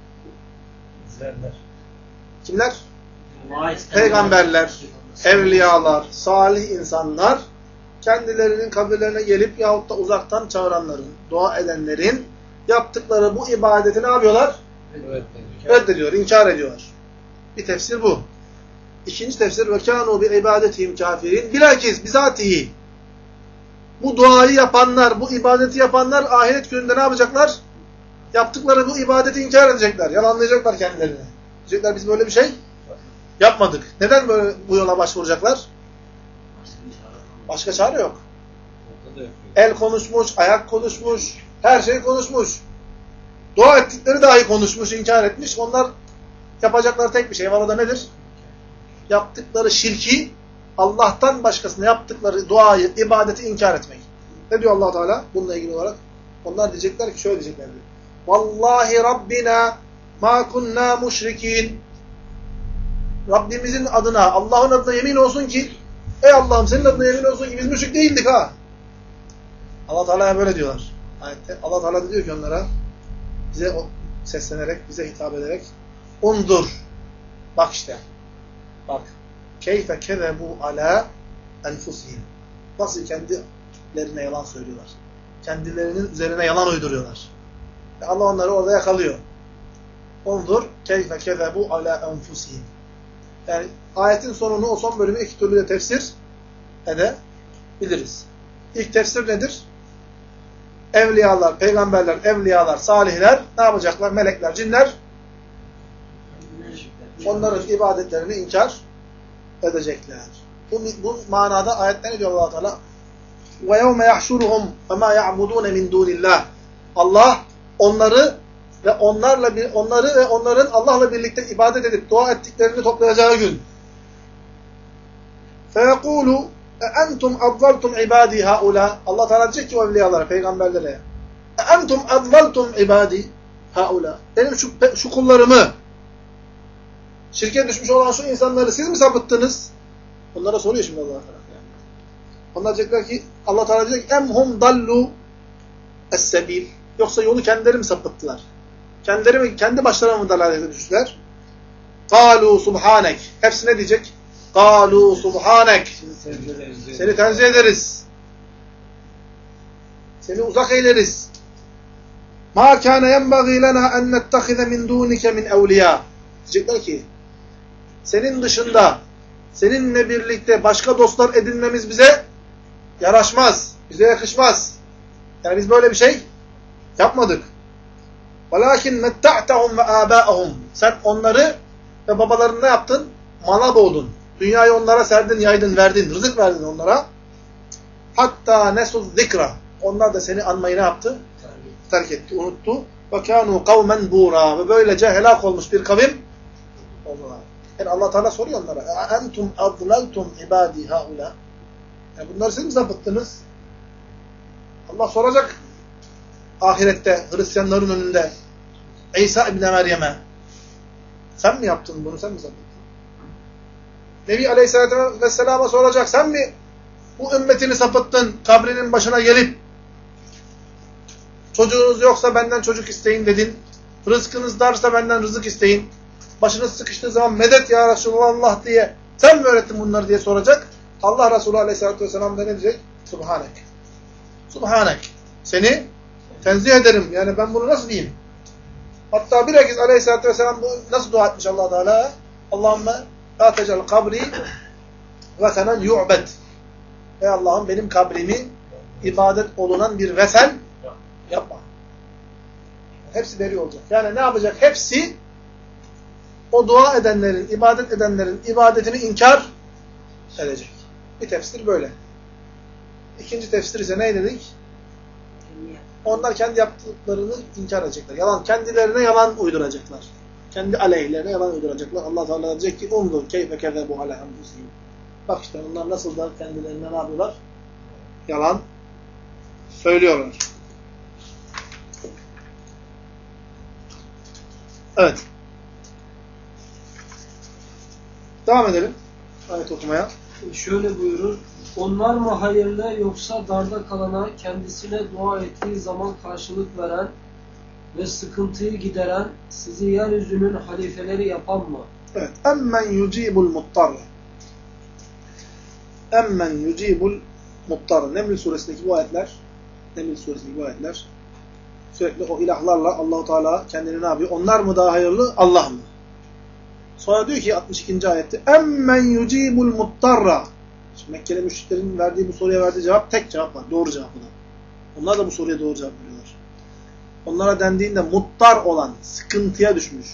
Kimler? Peygamberler, evliyalar, salih insanlar, kendilerinin kabirlerine gelip yahut da uzaktan çağıranların, dua edenlerin yaptıkları bu ibadeti ne yapıyorlar? Reddediyor, inkar ediyorlar. Bir tefsir bu. İkinci tefsir وَكَانُوا بِعِبَادَتِهِمْ كَافِرِينَ Bilakis, bizatihi bu duayı yapanlar, bu ibadeti yapanlar ahiret gününde ne yapacaklar? Yaptıkları bu ibadeti inkar edecekler, yalanlayacaklar kendilerini. Diyecekler biz böyle bir şey yapmadık. Neden böyle bu yola başvuracaklar? Başka çare yok. El konuşmuş, ayak konuşmuş, her şey konuşmuş. Dua ettikleri dahi konuşmuş, inkar etmiş. Onlar yapacakları tek bir şey var. O da nedir? Yaptıkları şirki, Allah'tan başkasına yaptıkları duayı, ibadeti inkar etmek. Ne diyor Allah Teala bununla ilgili olarak? Onlar diyecekler ki şöyle diyecekler diyor. Vallahi Rabbina ma kunna müşrikin. Rabbimizin adına, Allah'ın adına yemin olsun ki ey Allah'ım senin adına yemin olsun ki biz müşrik değildik ha. Allah Teala'ya böyle diyorlar. Ayette Allah Teala diyor ki onlara bize seslenerek, bize hitap ederek undur. Bak işte. Bak. Keyfe kezebu ala enfusihim. Nasıl kendilerine yalan söylüyorlar. Kendilerinin üzerine yalan uyduruyorlar. Ve Allah onları orada yakalıyor. Undur. Keyfe kezebu ala enfusihim. Yani ayetin sonunu, o son bölümü iki türlü de tefsir edebiliriz. İlk tefsir nedir? Evliyalar, peygamberler, evliyalar, salihler ne yapacaklar? Melekler, cinler onların ibadetlerini inkar edecekler. Bu manada ayette ne diyor Allah Teala? وَيَوْمَ يَحْشُرُهُمْ وَمَا يَعْبُدُونَ مِنْ دُونِ اللّٰهِ Allah onları ve onların Allah'la birlikte ibadet edip dua ettiklerini toplayacağı gün. فَيَقُولُ اَاَنْتُمْ اَضْلَلْتُمْ عِبَادِي هَؤُلَا Allah Teala diyecek ki o evliyalara, peygamberlere, اَاَنْتُمْ اَضْلَلْتُمْ عِبَادِي هَؤُلَا Benim şu kullarımı, şirke düşmüş olan şu insanları siz mi sapıttınız? Onlara soruyor şimdi Allah Teala. Onlar diyecekler ki, Allah Teala diyecek اَمْهُمْ ضَلُّوا السَّب۪يلِ Yoksa yolu kendileri mi sapıttılar? Kendileri mi, kendi başlarına mı dalalete düştüler? قَالُوا سُبْحَانَكَ Hepsi ne diyecek? قَالُوا سُبْحَانَكَ Seni tenzih ederiz. Seni uzak eyleriz. مَا كَانَ يَنْبَغِي لَنَا اَنْ نَتَّخِذَ مِنْ دُونِكَ مِنْ اَوْلِيَا Diyecekler ki, senin dışında, seninle birlikte başka dostlar edinmemiz bize yaraşmaz, bize yakışmaz. Yani biz böyle bir şey yapmadık. وَلَاكِنْ مَتَّعْتَهُمْ وَآبَاءَهُمْ Sen onları ve babalarını ne yaptın? Mala boğdun. Dünyayı onlara serdin, yaydın, verdin, rızık verdin onlara. Hatta nesuz zikra. Onlar da seni anmayı ne yaptı? Terk etti, unuttu. وَكَانُوا قَوْمًا بُورًا Ve böylece helak olmuş bir kavim oldular. Yani Allah Teala soruyor onlara. اَاَنْتُمْ اَضْلَلْتُمْ عِبَادِي هَؤُلَا Yani bunları siz mi sapıttınız? Allah soracak ahirette Hristiyanların önünde İsa İbni Meryem'e sen mi yaptın bunu, sen mi sapıttın? Nebi Aleyhisselatü Vesselam'a soracak, sen mi bu ümmetini sapıttın, kabrinin başına gelip çocuğunuz yoksa benden çocuk isteyin dedin, rızkınız darsa benden rızık isteyin, başınız sıkıştığı zaman medet ya Resulallah diye sen mi öğrettin bunları diye soracak. Allah Resulü Aleyhisselatü Vesselam da ne diyecek? Subhanek. Subhanek. Seni tenzih ederim. Yani ben bunu nasıl diyeyim? Hatta bilakis Aleyhisselatü Vesselam nasıl dua etmiş Allah Teala? Allahümme la tecel kabri vesenen yu'bed. Ey Allah'ım benim kabrimi ibadet olunan bir vesen yapma. Hepsi deri olacak. Yani ne yapacak? Hepsi o dua edenlerin, ibadet edenlerin ibadetini inkar edecek. Bir tefsir böyle. İkinci tefsir ise ne dedik? Onlar kendi yaptıklarını inkar edecekler. Yalan, kendilerine yalan uyduracaklar. Kendi aleyhlerine yalan uyduracaklar. Allah Teala diyecek ki unzur keyfe kezebu ala enfusihim. Bak işte onlar nasıl da kendilerine ne yapıyorlar? Yalan söylüyorlar. Evet. Devam edelim ayet okumaya. Şöyle buyurur. Onlar mı hayırlı yoksa darda kalana kendisine dua ettiği zaman karşılık veren ve sıkıntıyı gideren sizi yeryüzünün halifeleri yapan mı? Evet. Emmen yucibul muttar. Emmen yucibul muttar. Neml suresindeki bu ayetler sürekli o ilahlarla Allah-u Teala kendini ne yapıyor? Onlar mı daha hayırlı? Allah mı? Sonra diyor ki 62. ayette emmen yucibul muttarra. Şimdi Mekkeli müşriklerin verdiği bu soruya verdiği cevap tek cevap var. Doğru cevap var. Onlar da bu soruya doğru cevap veriyorlar. Onlara dendiğinde muttar olan, sıkıntıya düşmüş,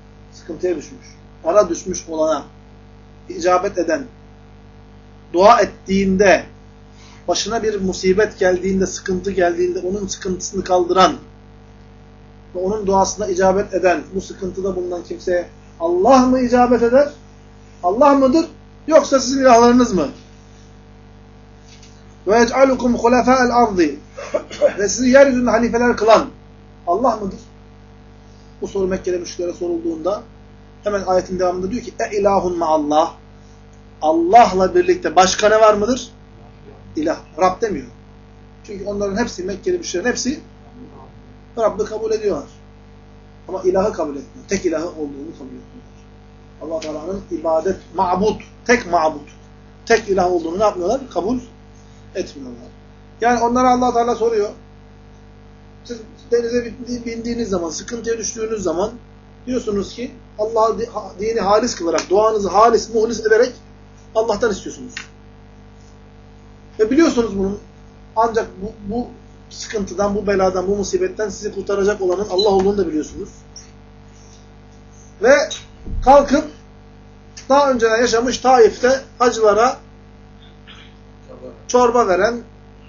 ara düşmüş olana icabet eden, dua ettiğinde, başına bir musibet geldiğinde, sıkıntı geldiğinde onun sıkıntısını kaldıran ve onun duasına icabet eden, bu sıkıntıda bulunan kimseye Allah mı icabet eder? Allah mıdır? Yoksa sizin ilahlarınız mı? Ve yec'alukum hulefâ'el ardi ve sizi yeryüzünde halifeler kılan Allah mıdır? Bu soru Mekkeli müşriklere sorulduğunda hemen ayetin devamında diyor ki ilahun ma'allah. Allah'la birlikte başka ne var mıdır? İlah. Rab demiyor. Çünkü onların hepsi, Mekkeli müşriklerin hepsi Rabb'i kabul ediyorlar. Ama ilahı kabul etmiyor. Tek ilahı olduğunu kabul etmiyorlar. Allah Teala'nın ibadet, ma'bud, tek ilah olduğunu ne yapmıyorlar? Kabul etmiyorlar. Yani onlara Allah Teala soruyor. Siz denize bindiğiniz zaman, sıkıntıya düştüğünüz zaman diyorsunuz ki Allah'ı dini halis kılarak, duanızı halis, muhlis ederek Allah'tan istiyorsunuz. Ve biliyorsunuz bunun ancak bu sıkıntıdan, bu beladan, bu musibetten sizi kurtaracak olanın Allah olduğunu da biliyorsunuz. Ve kalkıp daha önceden yaşamış Taif'te hacılara çorba veren,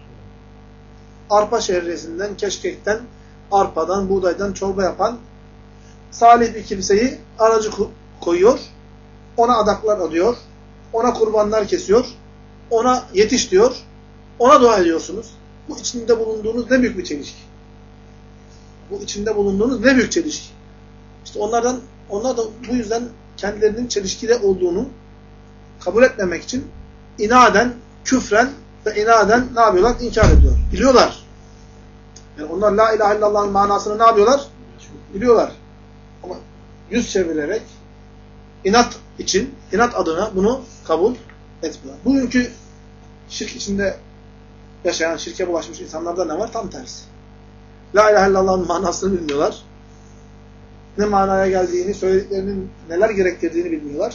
arpa şehriyesinden, keşkekten, arpadan, buğdaydan çorba yapan salih bir kimseyi aracı koyuyor. Ona adaklar adıyor. ona kurbanlar kesiyor, ona yetiş diyor, ona dua ediyorsunuz. Bu içinde bulunduğunuz ne büyük bir çelişki. Bu içinde bulunduğunuz ne büyük çelişki. İşte onlar da bu yüzden kendilerinin çelişkide olduğunu kabul etmemek için inaden, küfren ve inaden ne yapıyorlar? İnkar ediyor. Biliyorlar. Yani onlar la ilahe illallah'ın manasını ne yapıyorlar? Biliyorlar. Ama yüz çevirerek inat için, inat adına bunu kabul etmiyorlar. Bugünkü şirk içinde yaşayan, şirke bulaşmış insanlarda ne var? Tam tersi. La ilahe illallah'ın manasını bilmiyorlar. Ne manaya geldiğini, söylediklerinin neler gerektirdiğini bilmiyorlar.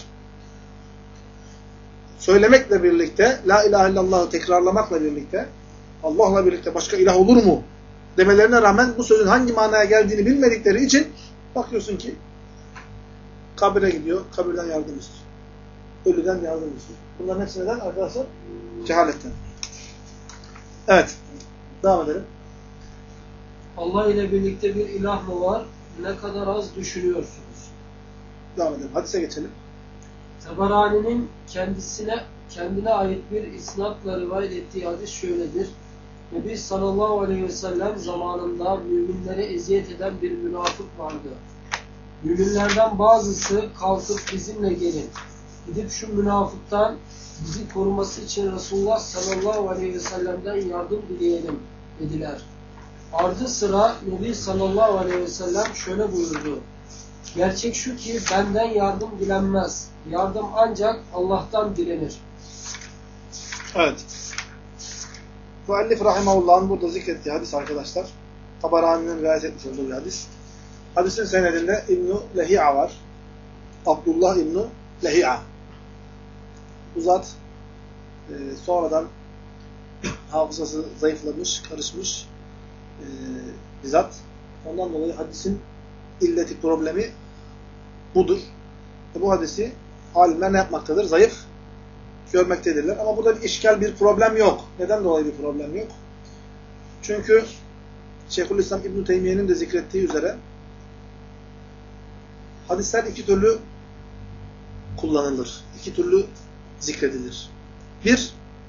Söylemekle birlikte, la ilahe illallah'ı tekrarlamakla birlikte, Allah'la birlikte başka ilah olur mu demelerine rağmen bu sözün hangi manaya geldiğini bilmedikleri için bakıyorsun ki kabire gidiyor, kabirden yardım istiyor. Ölüden yardım istiyor. Bunların hepsi neden arkadaşlar? Cehaletten. Evet. Devam edelim. Allah ile birlikte bir ilah mı var? Ne kadar az düşünüyorsunuz. Devam edelim. Hadise geçelim. Tabarani'nin kendine ait bir isnatla rivayet ettiği hadis şöyledir. Nebi sallallahu aleyhi ve sellem zamanında müminlere eziyet eden bir münafık vardı. Müminlerden bazısı kalkıp bizimle gelin. Gidip şu münafıktan bizi koruması için Resulullah sallallahu aleyhi ve sellem'den yardım dileyelim dediler. Ardı sıra Nebi sallallahu aleyhi ve sellem şöyle buyurdu. Gerçek şu ki benden yardım dilenmez. Yardım ancak Allah'tan dilenir. Evet. Müellif rahimahullah'ın burada zikrettiği hadis arkadaşlar. Tabarani'nin rivayet etmiş olduğu bir hadis. Hadisin senedinde İbn-i Lehi'a var. Abdullah İbn-i Lehi'a. Bu zat sonradan hafızası zayıflamış, karışmış bir zat. Ondan dolayı hadisin illeti, problemi budur. Bu hadisi alimler ne yapmaktadır? Zayıf görmektedirler. Ama burada bir işgal, bir problem yok. Neden dolayı bir problem yok? Çünkü Şeyhülislam İbn Teymiye'nin de zikrettiği üzere hadisler iki türlü kullanılır. İki türlü zikredilir. Bir,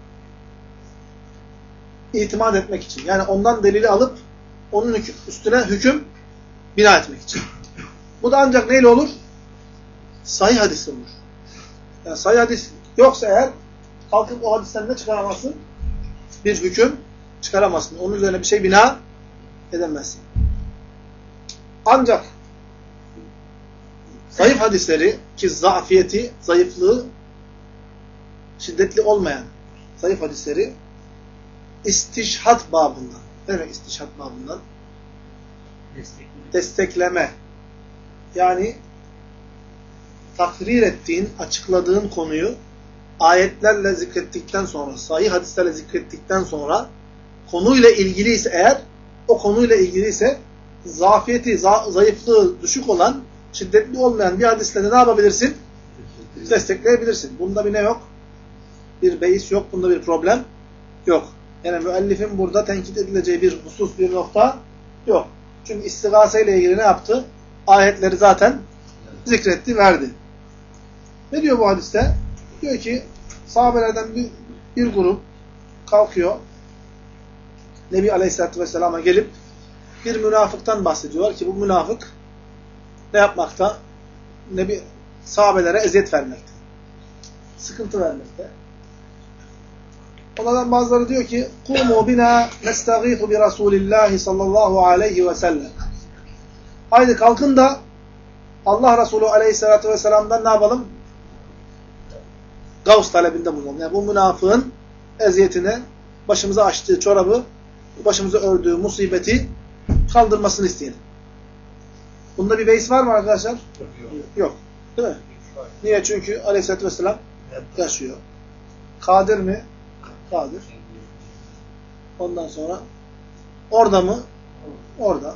itimat etmek için. Yani ondan delili alıp onun üstüne hüküm bina etmek için. Bu da ancak neyle olur? Sahih hadisle olur. Yani sahih hadis yoksa eğer kalkıp o hadisten ne çıkaramazsın? Bir hüküm çıkaramazsın. Onun üzerine bir şey bina edemezsin. Ancak zayıf hadisleri ki zafiyeti, zayıflığı şiddetli olmayan zayıf hadisleri istişhat babından. Ne demek istişhat babından? Destekleme. Yani takrir ettiğin, açıkladığın konuyu ayetlerle zikrettikten sonra, sahih hadislerle zikrettikten sonra konuyla ilgiliyse eğer, o konuyla ilgiliyse zafiyeti, zayıflığı düşük olan, şiddetli olmayan bir hadisle de ne yapabilirsin? Destekleyebilirsin. Bunda bir ne yok? Bir beis yok, bunda bir problem yok. Yani müellifin burada tenkit edileceği bir husus, bir nokta yok. Çünkü istigase ilgili ne yaptı? Ayetleri zaten zikretti, verdi. Ne diyor bu hadiste? Diyor ki sahabelerden bir grup kalkıyor. Nebi Aleyhisselatü Vesselam'a gelip bir münafıktan bahsediyorlar ki bu münafık ne yapmakta? Sahabelere eziyet vermekte. Sıkıntı vermekte. Onlardan bazıları diyor ki قُومُوا بِنَا نَسْتَغِيثُ بِرَسُولِ اللّٰهِ sallallahu aleyhi ve sellem. Haydi kalkın da Allah Resulü Aleyhisselatü Vesselam'dan ne yapalım? Gavs talebinde bulunalım. Yani bu münafığın eziyetini, başımıza açtığı çorabı, başımıza ördüğü musibeti kaldırmasını isteyelim. Bunda bir beis var mı arkadaşlar? Yok. Değil mi? Niye? Çünkü Aleyhisselatü Vesselam yaşıyor. Kadir mi? Kadir. Ondan sonra orada mı? Orada.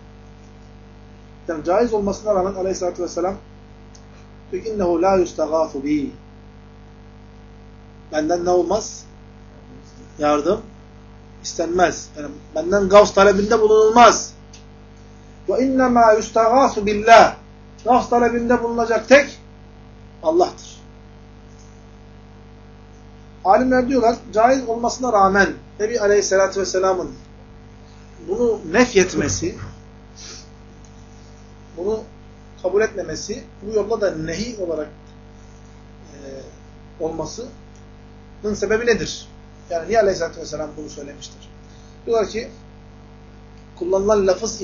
Yani caiz olmasına rağmen Aleyhisselatü Vesselam diyor ki innehu la yustagâfu bi. Benden ne olmaz? Yardım istenmez. Yani benden gavs talebinde bulunulmaz. Ve innemâ yustagâfu billah. Gavs talebinde bulunacak tek Allah'tır. Alimler diyorlar, caiz olmasına rağmen Nebi Aleyhisselatü Vesselam'ın bunu nefyetmesi, bunu kabul etmemesi, bu yolla da nehi olarak olmasının sebebi nedir? Yani niye Aleyhisselatü Vesselam bunu söylemiştir? Diyorlar ki, kullanılan lafız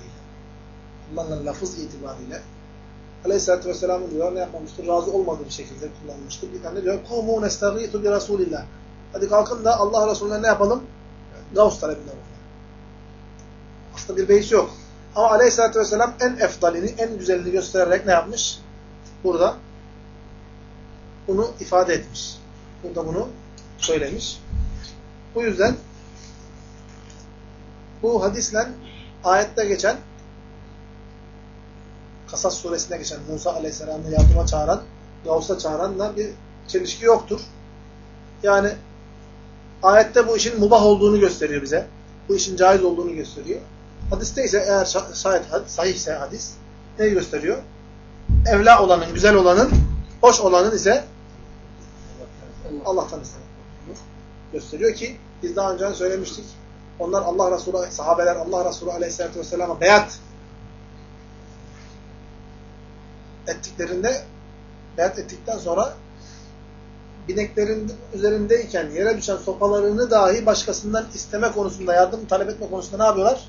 itibariyle Aleyhisselatü Vesselam'ın diyorlar ne yapmamıştır? Razı olmadığı bir şekilde kullanmıştır. Bir tane diyor, قُومُوا نَسْتَغِيثُ بِرَسُولِ. Hadi kalkın da Allah Resulü'ne ne yapalım? Gavs talebinde bulunalım. Aslında bir beis yok. Ama Aleyhisselatü Vesselam en efdalini, en güzelini göstererek ne yapmış? Burada bunu ifade etmiş. Burada bunu söylemiş. Bu yüzden bu hadisle ayette geçen Kasas suresinde geçen Musa Aleyhisselam'ı yardıma çağıran, Gavs'a çağıranla bir çelişki yoktur. Yani ayette bu işin mubah olduğunu gösteriyor bize. Bu işin caiz olduğunu gösteriyor. Hadiste ise eğer şayet sahihse hadis neyi gösteriyor? Evla olanın, güzel olanın, hoş olanın ise Allah'tan istemek gösteriyor ki biz daha önce söylemiştik. Onlar Allah Resulü, sahabeler Allah Resulü Aleyhisselatü Vesselam'a beyat ettikten sonra bineklerin üzerindeyken yere düşen sopalarını dahi başkasından isteme konusunda, yardım talep etme konusunda ne yapıyorlar?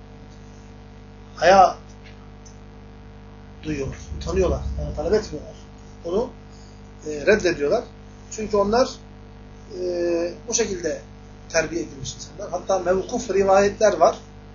Haya duyuyorlar, utanıyorlar. Yani talep etmiyorlar. Onu reddediyorlar. Çünkü onlar bu şekilde terbiye edilmiş insanlar. Hatta mevkuf rivayetler var.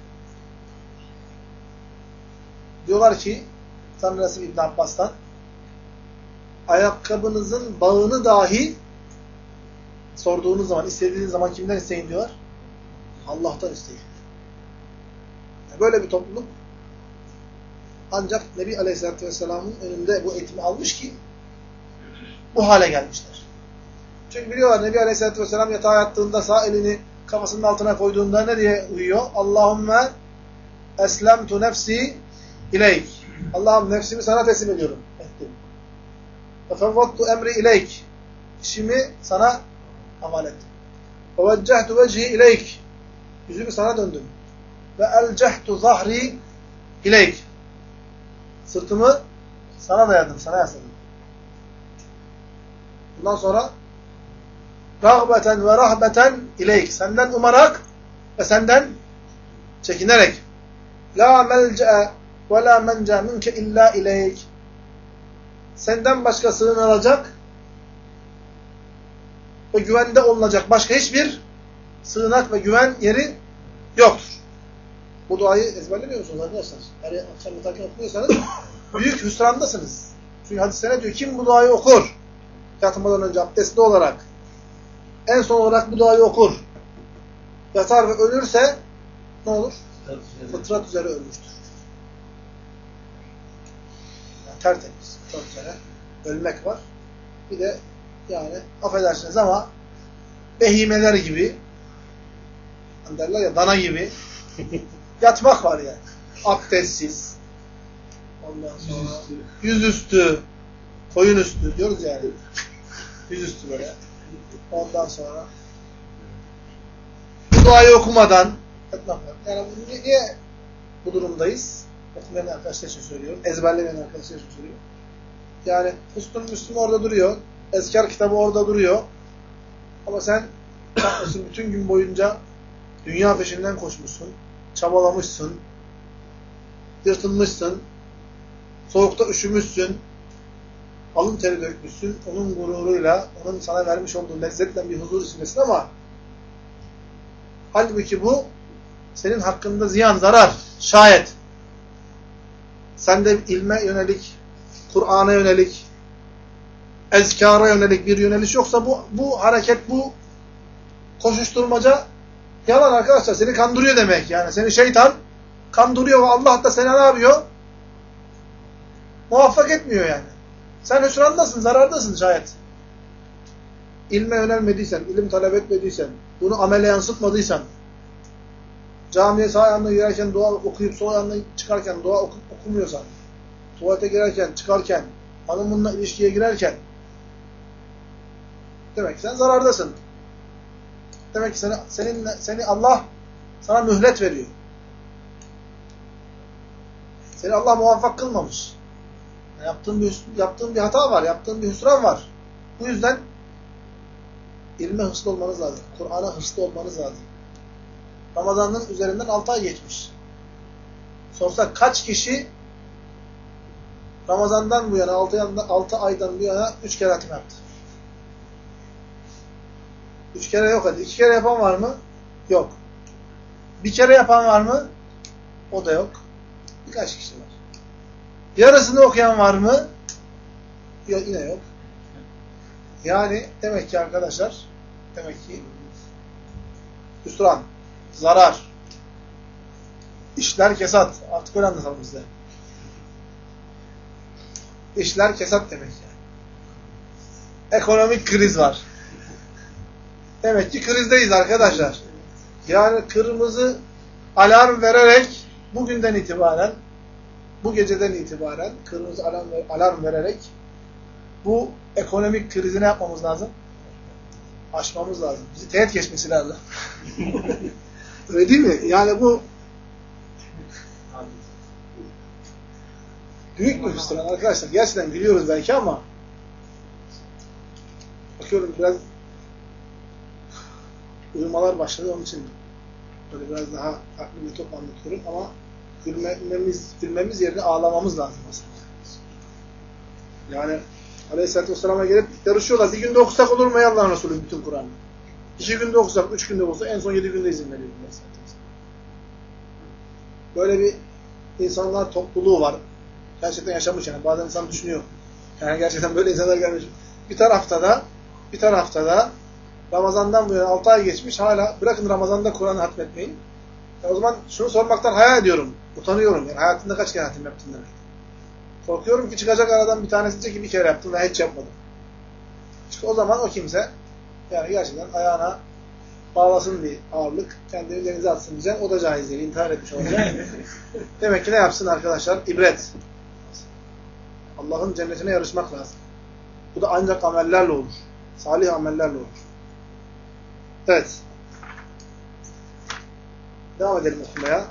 Diyorlar ki Tanrısı İbn Abbas'tan ayakkabınızın bağını dahi sorduğunuz zaman, istediğiniz zaman kimden isteyin diyorlar? Allah'tan isteyin. Yani böyle bir topluluk ancak Nebi Aleyhisselatü Vesselam'ın önünde bu eğitimi almış ki bu hale gelmişler. Çünkü biliyorlar Nebi Aleyhisselatü Vesselam yatağa yattığında sağ elini kafasının altına koyduğunda ne diye uyuyor? Allahümme eslemtu nefsi ileyk. Allah'ım nefsimi sana teslim ediyorum. Ettim. Ve fevvattu emri ileyk. İşimi sana havale ettim. Ve veccehtu vecihi ileyk. Yüzümü sana döndüm. Ve elcehtu zahri ileyk. Sırtımı sana dayadım, sana yasladım. Bundan sonra rağbeten ve rahbeten ileyk. Senden umarak ve senden çekinerek. La melce'e ve la mence minke illa ileyk. Senden başka sığınılacak ve güvende olunacak başka hiçbir sığınak ve güven yeri yoktur. Bu duayı ezberlemiyor musunuz arkadaşlar? Yani akşam yatarken okuyorsanız büyük hüsrandasınız. Çünkü hadis-i ne diyor? Kim bu duayı okur? Yatmadan önce abdestli olarak en son olarak bu duayı okur. Yatar ve ölürse ne olur? Fıtrat üzere ölmüştür. Yani tertemiz. Fıtrat üzere ölmek var. Bir de yani affedersiniz ama behimeler gibi hani derler ya dana gibi yatmak var yani. Abdestsiz. Ondan sonra yüzüstü, koyun üstü diyoruz yani. Yüzüstü böyle. Ondan sonra bu duayı okumadan yatmak var. Yani niye bu durumdayız? Okumayan arkadaşlar için söylüyorum. Ezberlemeyen arkadaşlar için söylüyorum. Yani Hüsnü Müslüm orada duruyor. Ezkar kitabı orada duruyor. Ama sen bakmışsın bütün gün boyunca dünya peşinden koşmuşsun. Çabalamışsın. Yırtılmışsın. Soğukta üşümüşsün. Alın teri dökmüşsün. Onun gururuyla, onun sana vermiş olduğu lezzetle bir huzur içindesin ama halbuki bu senin hakkında ziyan, zarar. Şayet sende ilme yönelik, Kur'an'a yönelik, ezkara yönelik bir yöneliş yoksa bu hareket, bu koşuşturmaca yalan arkadaşlar. Seni kandırıyor demek. Yani seni şeytan kandırıyor ve Allah da seni ne yapıyor? Muvaffak etmiyor yani. Sen hüsrandasın, zarardasın şayet. İlme yönelmediysen, ilim talep etmediysen, bunu amele yansıtmadıysan, camiye sağ yanına girerken dua okuyup sol yanına çıkarken dua okumuyorsan, tuvalete girerken, çıkarken, hanımınla ilişkiye girerken, Demek ki sen zarardasın. Demek ki seni Allah sana mühlet veriyor. Seni Allah muvaffak kılmamış. Yaptığın bir hata var, yaptığın bir hüsran var. Bu yüzden ilme hırslı olmanız lazım. Kur'an'a hırslı olmanız lazım. Ramazan'ın üzerinden 6 ay geçmiş. Sorsak kaç kişi Ramazan'dan bu yana 6 aydan bu yana 3 kere hatim yaptı? 3 kere yok hadi. 2 kere yapan var mı? Yok. 1 kere yapan var mı? O da yok. Birkaç kişi var. Yarısını okuyan var mı? Yok, yine yok. Yani demek ki arkadaşlar, demek ki hüsran, zarar, işler kesat. Artık öyle anlatalım bize. İşler kesat demek yani. Ekonomik kriz var. Demek ki krizdeyiz arkadaşlar. Yani kırmızı alarm vererek bugünden itibaren, bu geceden itibaren kırmızı alarm vererek bu ekonomik krizi ne yapmamız lazım? Aşmamız lazım. Bizi teğet geçmesi lazım. Öyle değil mi? Yani bu büyük bir hüsran arkadaşlar. Gerçekten biliyoruz belki ama bakıyorum biraz uyumalar başladı, onun için böyle biraz daha farklı bir top anlatıyorum ama gülmemiz yerine ağlamamız lazım aslında. Yani Aleyhisselatü Vesselam'a gelip yarışıyorlar. Bir günde okusak olur mu ey Allah'ın Resulü bütün Kur'an'ı? 2 günde okusak, 3 günde okusak, en son 7 günde izin veriyor Aleyhisselatü Vesselam. Böyle bir insanlar topluluğu var. Gerçekten yaşamış yani. Bazen insan düşünüyor. Yani gerçekten böyle insanlar gelmiş. Bir tarafta da Ramazan'dan bu yana 6 ay geçmiş, hala bırakın Ramazan'da Kur'an'ı hatmetmeyin. O zaman şunu sormaktan hayal ediyorum. Utanıyorum. Yani hayatında kaç kere hatim yaptın demek. Korkuyorum ki çıkacak aradan bir tanesi diyecek ki bir kere yaptım ve hiç yapmadım. İşte o zaman o kimse yani gerçekten ayağına bağlasın bir ağırlık, kendini denize atsın diyecek. O da caiz değil. İntihar etmiş olacak. Demek ki ne yapsın arkadaşlar? İbret. Allah'ın cennetine yarışmak lazım. Bu da ancak amellerle olur. Salih amellerle olur. Evet. Devam edelim okumaya.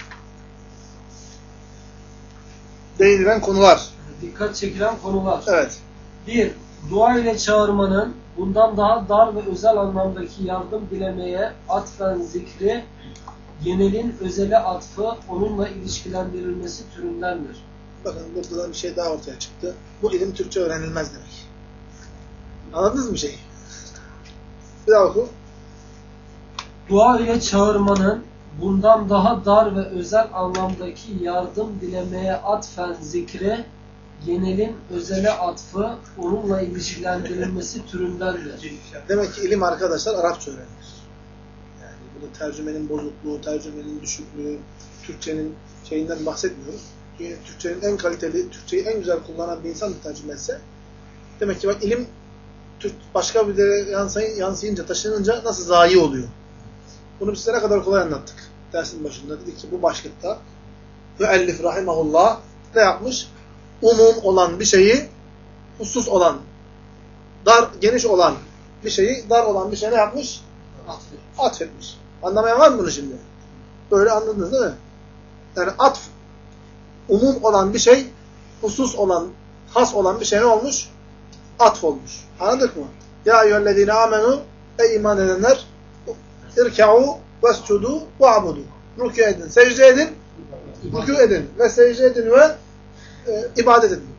Değinilen konular. Dikkat çekilen konular. Evet. 1. Dua ile çağırmanın bundan daha dar ve özel anlamdaki yardım dilemeye atfen zikri, genelin özele atfı, onunla ilişkilendirilmesi türündendir. Bakın burada da bir şey daha ortaya çıktı. Bu ilim Türkçe öğrenilmez demek. Anladınız mı şeyi? Bir daha oku. Dua ile çağırmanın bundan daha dar ve özel anlamdaki yardım dilemeye atfen zikre, genelin özele atfı, onunla ilişkilendirilmesi türündendir. Demek ki ilim arkadaşlar Arapça öğrenilir. Yani burada tercümenin bozukluğu, tercümenin düşüklüğü, Türkçenin şeyinden bahsetmiyoruz. Yani Türkçenin en kaliteli, Türkçeyi en güzel kullanan bir insan tercüme etse, demek ki bak ilim başka bir yere yansıyınca, taşınınca nasıl zayi oluyor. Bunu size ne kadar kolay anlattık. Dersin başında dedik ki bu başlıkta müellif rahimahullah ne yapmış? Umum olan bir şeyi, husus olan, geniş olan bir şeyi, dar olan bir şey ne yapmış? Atfetmiş. Anlamayan var mı bunu şimdi? Böyle anladınız değil mi? Yani atf, umum olan bir şey, husus olan, has olan bir şey ne olmuş? Atf olmuş. Anladık mı? Ya eyyühellezine amenu, ey iman edenler, irka'u vescudu ve'abudu. Rükû edin, secde edin, rükû edin ve secde edin ve ibadet edin.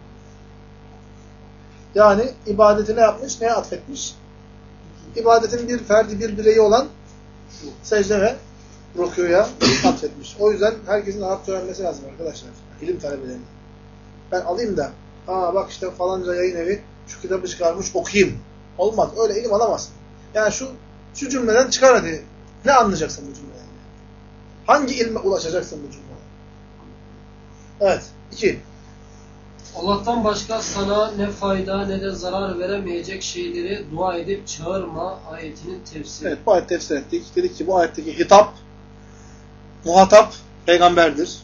Yani ibadeti ne yapmış? Neye atfetmiş? İbadetin bir ferdi, bir bireyi olan secde ve rükûya atfetmiş. O yüzden herkesin Arapça öğrenmesi lazım arkadaşlar. İlim talebelerinin. Ben alayım da bak işte falanca yayın evi şu kitabı çıkarmış okuyayım. Olmaz. Öyle ilim alamazsın. Yani şu cümleden çıkar hadi. Ne anlayacaksın bu cümleden? Hangi ilme ulaşacaksın bu cümleden? Evet. 2. Allah'tan başka sana ne fayda ne de zarar veremeyecek şeyleri dua edip çağırma ayetinin tefsiri. Evet, bu ayet tefsir ettik. Dedik ki bu ayetteki hitap, muhatap peygamberdir.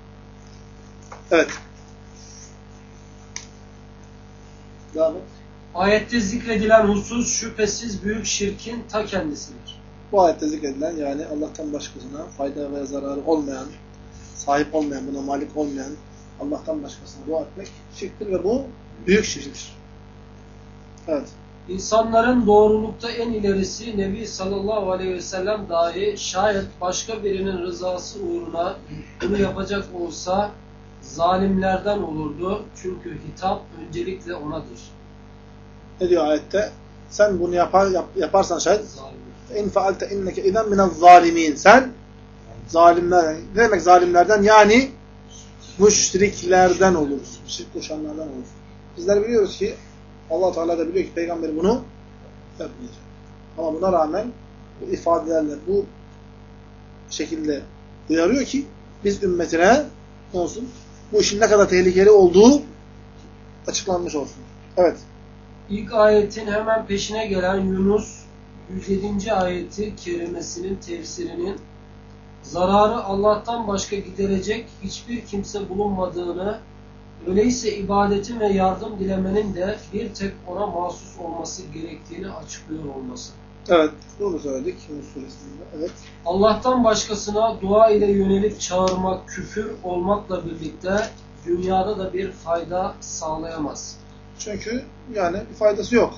Evet. Devam et. Ayette zikredilen husus şüphesiz büyük şirkin ta kendisidir. Bu ayette zikredilen yani Allah'tan başkasına fayda ve zararı olmayan, sahip olmayan, buna malik olmayan Allah'tan başkasına dua etmek şirktir ve bu büyük şirktir. Evet. İnsanların doğrulukta en ilerisi Nebi sallallahu aleyhi ve sellem dahi şayet başka birinin rızası uğruna bunu yapacak olsa zalimlerden olurdu. Çünkü hitap öncelikle onadır. Ne diyor ayette? Sen bunu yaparsan şayet Zalimler. in faalte inneke izen minez zalimin. Sen zalimlerden. Ne demek zalimlerden? Yani müşriklerden olursun. Şirk koşanlardan olursun. Bizler biliyoruz ki Allah Teala da biliyor ki peygamberi bunu yapmayacak. Ama buna rağmen bu ifadelerle bu şekilde uyarıyor ki biz ümmetine olsun bu işin ne kadar tehlikeli olduğu açıklanmış olsun. Evet. İlk ayetin hemen peşine gelen Yunus 107. ayeti kerimesinin tefsirinin zararı Allah'tan başka giderecek hiçbir kimse bulunmadığını, öyleyse ibadetin ve yardım dilemenin de bir tek ona mahsus olması gerektiğini açıklıyor olması. Evet. Bunu söyledik Yunus suresinde. Evet. Allah'tan başkasına dua ile yönelip çağırmak küfür olmakla birlikte dünyada da bir fayda sağlayamaz. Çünkü yani bir faydası yok.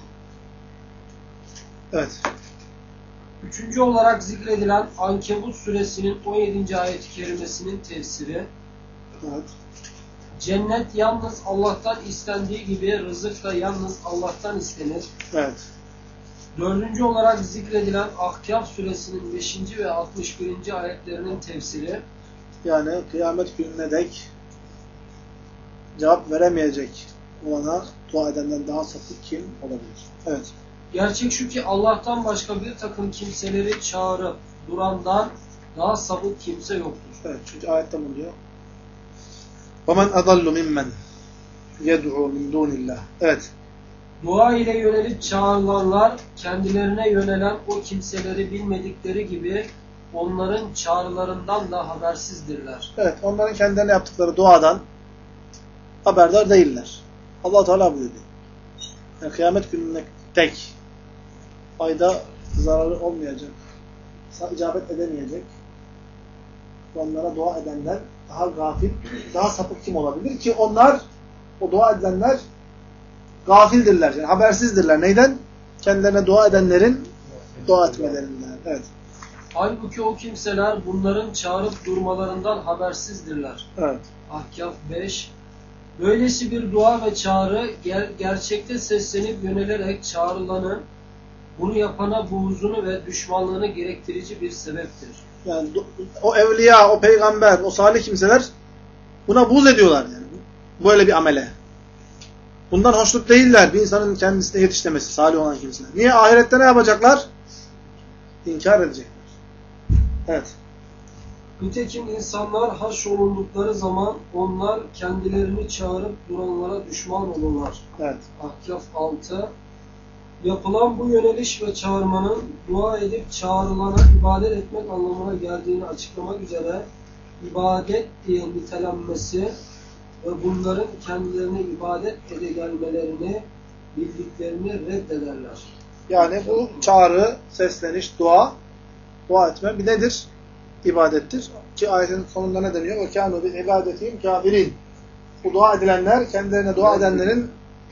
Evet. Üçüncü olarak zikredilen Ankebut suresinin 17. ayet-i kerimesinin tefsiri, Evet. cennet yalnız Allah'tan istendiği gibi rızık da yalnız Allah'tan istenir. Evet. Dördüncü olarak zikredilen Ahkâf suresinin 5. ve 61. ayetlerinin tefsiri, Yani kıyamet gününe dek cevap veremeyecek olana dua edenden daha sapık kim olabilir? Evet. gerçek şu ki Allah'tan başka bir takım kimseleri çağırıp durandan daha sapık kimse yoktur. Evet. Çünkü ayette bunu diyor. وَمَنْ أَضَلُّ مِمَّنْ يَدْعُوا مِنْ دُونِ اللّٰهِ. Evet. Dua ile yönelip çağrılanlar kendilerine yönelen o kimseleri bilmedikleri gibi onların çağrılarından da habersizdirler. Evet. Onların kendilerine yaptıkları duadan haberdar değiller. Allah Teala buyuruyor. Yani kıyamet gününe tek fayda zararı olmayacak, icabet edemeyecek onlara dua edenler daha gafil, daha sapık kim olabilir ki onlar, o dua edenler gafildirler. Yani habersizdirler. Neyden? Kendilerine dua edenlerin dua etmelerinden. Evet. Halbuki o kimseler bunların çağırıp durmalarından habersizdirler. Evet. Ahkâf 5. Böylesi bir dua ve çağrı gerçekte seslenip yönelerek çağrılanın bunu yapana buğzunu ve düşmanlığını gerektirici bir sebeptir. Yani o evliya, o peygamber, o salih kimseler buna buğz ediyorlar yani. Böyle bir amele. Bundan hoşnut değiller bir insanın kendisine yetişlemesi, salih olan kimseler. Niye? Ahirette ne yapacaklar? İnkar edecekler. Evet. Nitekim insanlar haşrolundukları zaman onlar kendilerini çağırıp duranlara düşman olurlar. Evet. Ahkâf 6. Yapılan bu yöneliş ve çağırmanın dua edip çağrılana ibadet etmek anlamına geldiğini açıklamak üzere ibadet diye nitelenmesi ve bunların kendilerine ibadet gelmelerini bildiklerini reddederler. Yani bu çağrı, sesleniş, dua etme bir nedir? İbadettir. Ki ayetin sonunda ne deniyor? وَكَانُوا بِعِبَادَتِهِمْ كَافِرِينَ. Bu dua edilenler, kendilerine dua edenlerin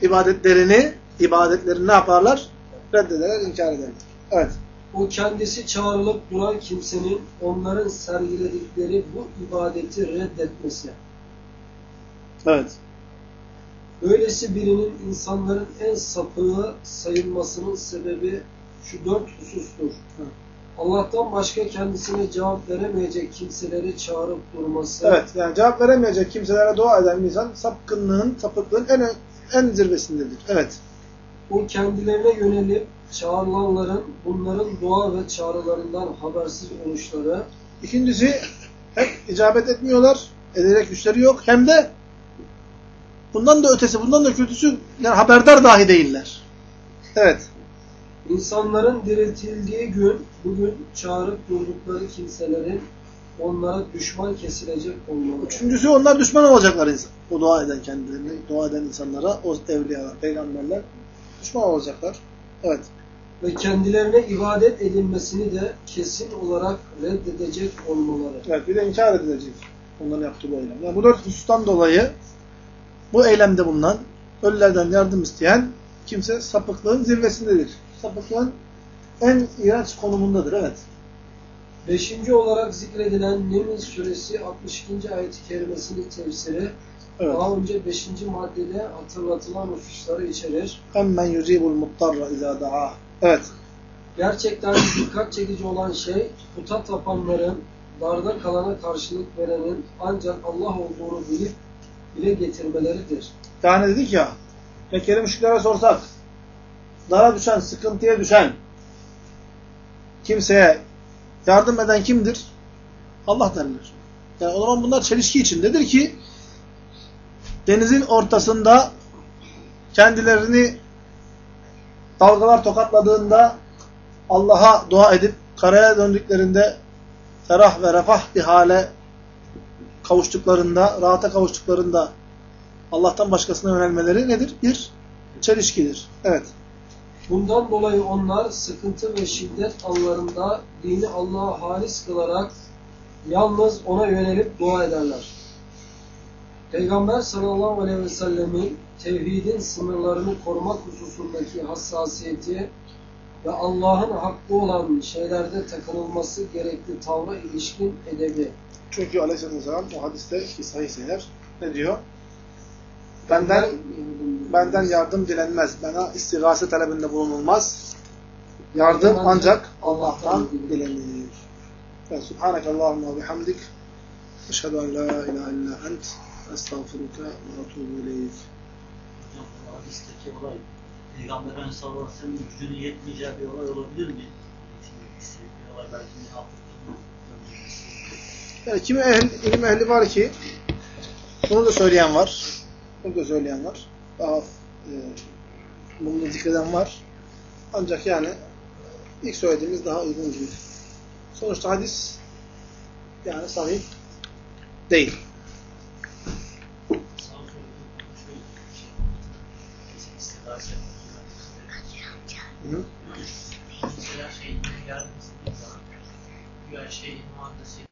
ibadetlerini ne yaparlar? Reddederler, inkar ederler. Evet. O kendisi çağrılıp duran kimsenin onların sergiledikleri bu ibadeti reddetmesi. Evet. Böylesi birinin insanların en sapığı sayılmasının sebebi şu 4 husustur. Allah'tan başka kendisine cevap veremeyecek kimseleri çağırıp durması. Evet, yani cevap veremeyecek kimselere dua eden insan sapıklığın en zirvesindedir. Evet. O kendilerine yönelip çağrılanların bunların dua ve çağrılarından habersiz oluşları. İkincisi, hem icabet etmiyorlar, edecek güçleri yok, hem de bundan da ötesi, bundan da kötüsü, yani haberdar dahi değiller. Evet. İnsanların diriltildiği gün, bugün çağırıp durdukları kimselerin onlara düşman kesilecek olmalı. Üçüncüsü, onlar düşman olacaklar o dua eden kendilerine, dua eden insanlara, o evliyalar, peygamberler Düşman olacaklar. Evet. Ve kendilerine ibadet edilmesini de kesin olarak reddedecek olmaları. Evet, bir de inkar edilecek onların yaptığı bu eylem. Yani bu 4 husustan dolayı bu eylemde bulunan, ölülerden yardım isteyen kimse sapıklığın zirvesindedir. Sapıklığın en iğrenç konumundadır. Evet. 5. olarak zikredilen Neml suresi 62. ayet-i kerimesinin tefsiri Evet. daha önce 5. maddede hatırlatılan hususları içerir. Emmen yucibul muttarra izâ da'a. Evet. Gerçekten dikkat çekici olan şey puta tapanların, darda kalana karşılık verenin ancak Allah olduğunu bilip dile getirmeleridir. Yani dedik ya, Mekkeli müşriklere sorsak, dara düşen, sıkıntıya düşen kimseye yardım eden kimdir? Allah derler. Yani o zaman bunlar çelişki içindedir ki denizin ortasında kendilerini dalgalar tokatladığında Allah'a dua edip karaya döndüklerinde ferah ve refah bir hale kavuştuklarında, rahata kavuştuklarında Allah'tan başkasına yönelmeleri nedir? Bir çelişkidir. Evet. Bundan dolayı onlar sıkıntı ve şiddet anlarında dini Allah'a halis kılarak yalnız ona yönelip dua ederler. Peygamber sallallahu aleyhi ve sellemin tevhidin sınırlarını korumak hususundaki hassasiyeti ve Allah'ın hakkı olan şeylerde takınılması gerekli tavra ilişkin edebi. Çünkü aleyhisselam o hadiste ki sahihse eğer ne diyor? Benden yardım dilenmez. Bana istigase talebinde bulunulmaz. Yardım ancak Allah'tan dilenir. Subhanakallahumma ve bihamdik. Eşhedü en la ilahe illa ent. Estağfiruka ve etûbü ileyk. Hocam bu hadisteki olay Peygamber sallallahu aleyhi ve sellem'in gücünün yetmeyeceği bir olay olabilir mi? Bir olay belki ne yani kimi ilim ehli var ki bunu da söyleyen var. Bunu da söyleyen var. Daha bunu da zikreden var. Ancak yani ilk söylediğimiz daha uygun gibi. Sonuçta hadis yani sahih değil. Mesela şeyin gelmesi zaman, güya şeyin muhaddesi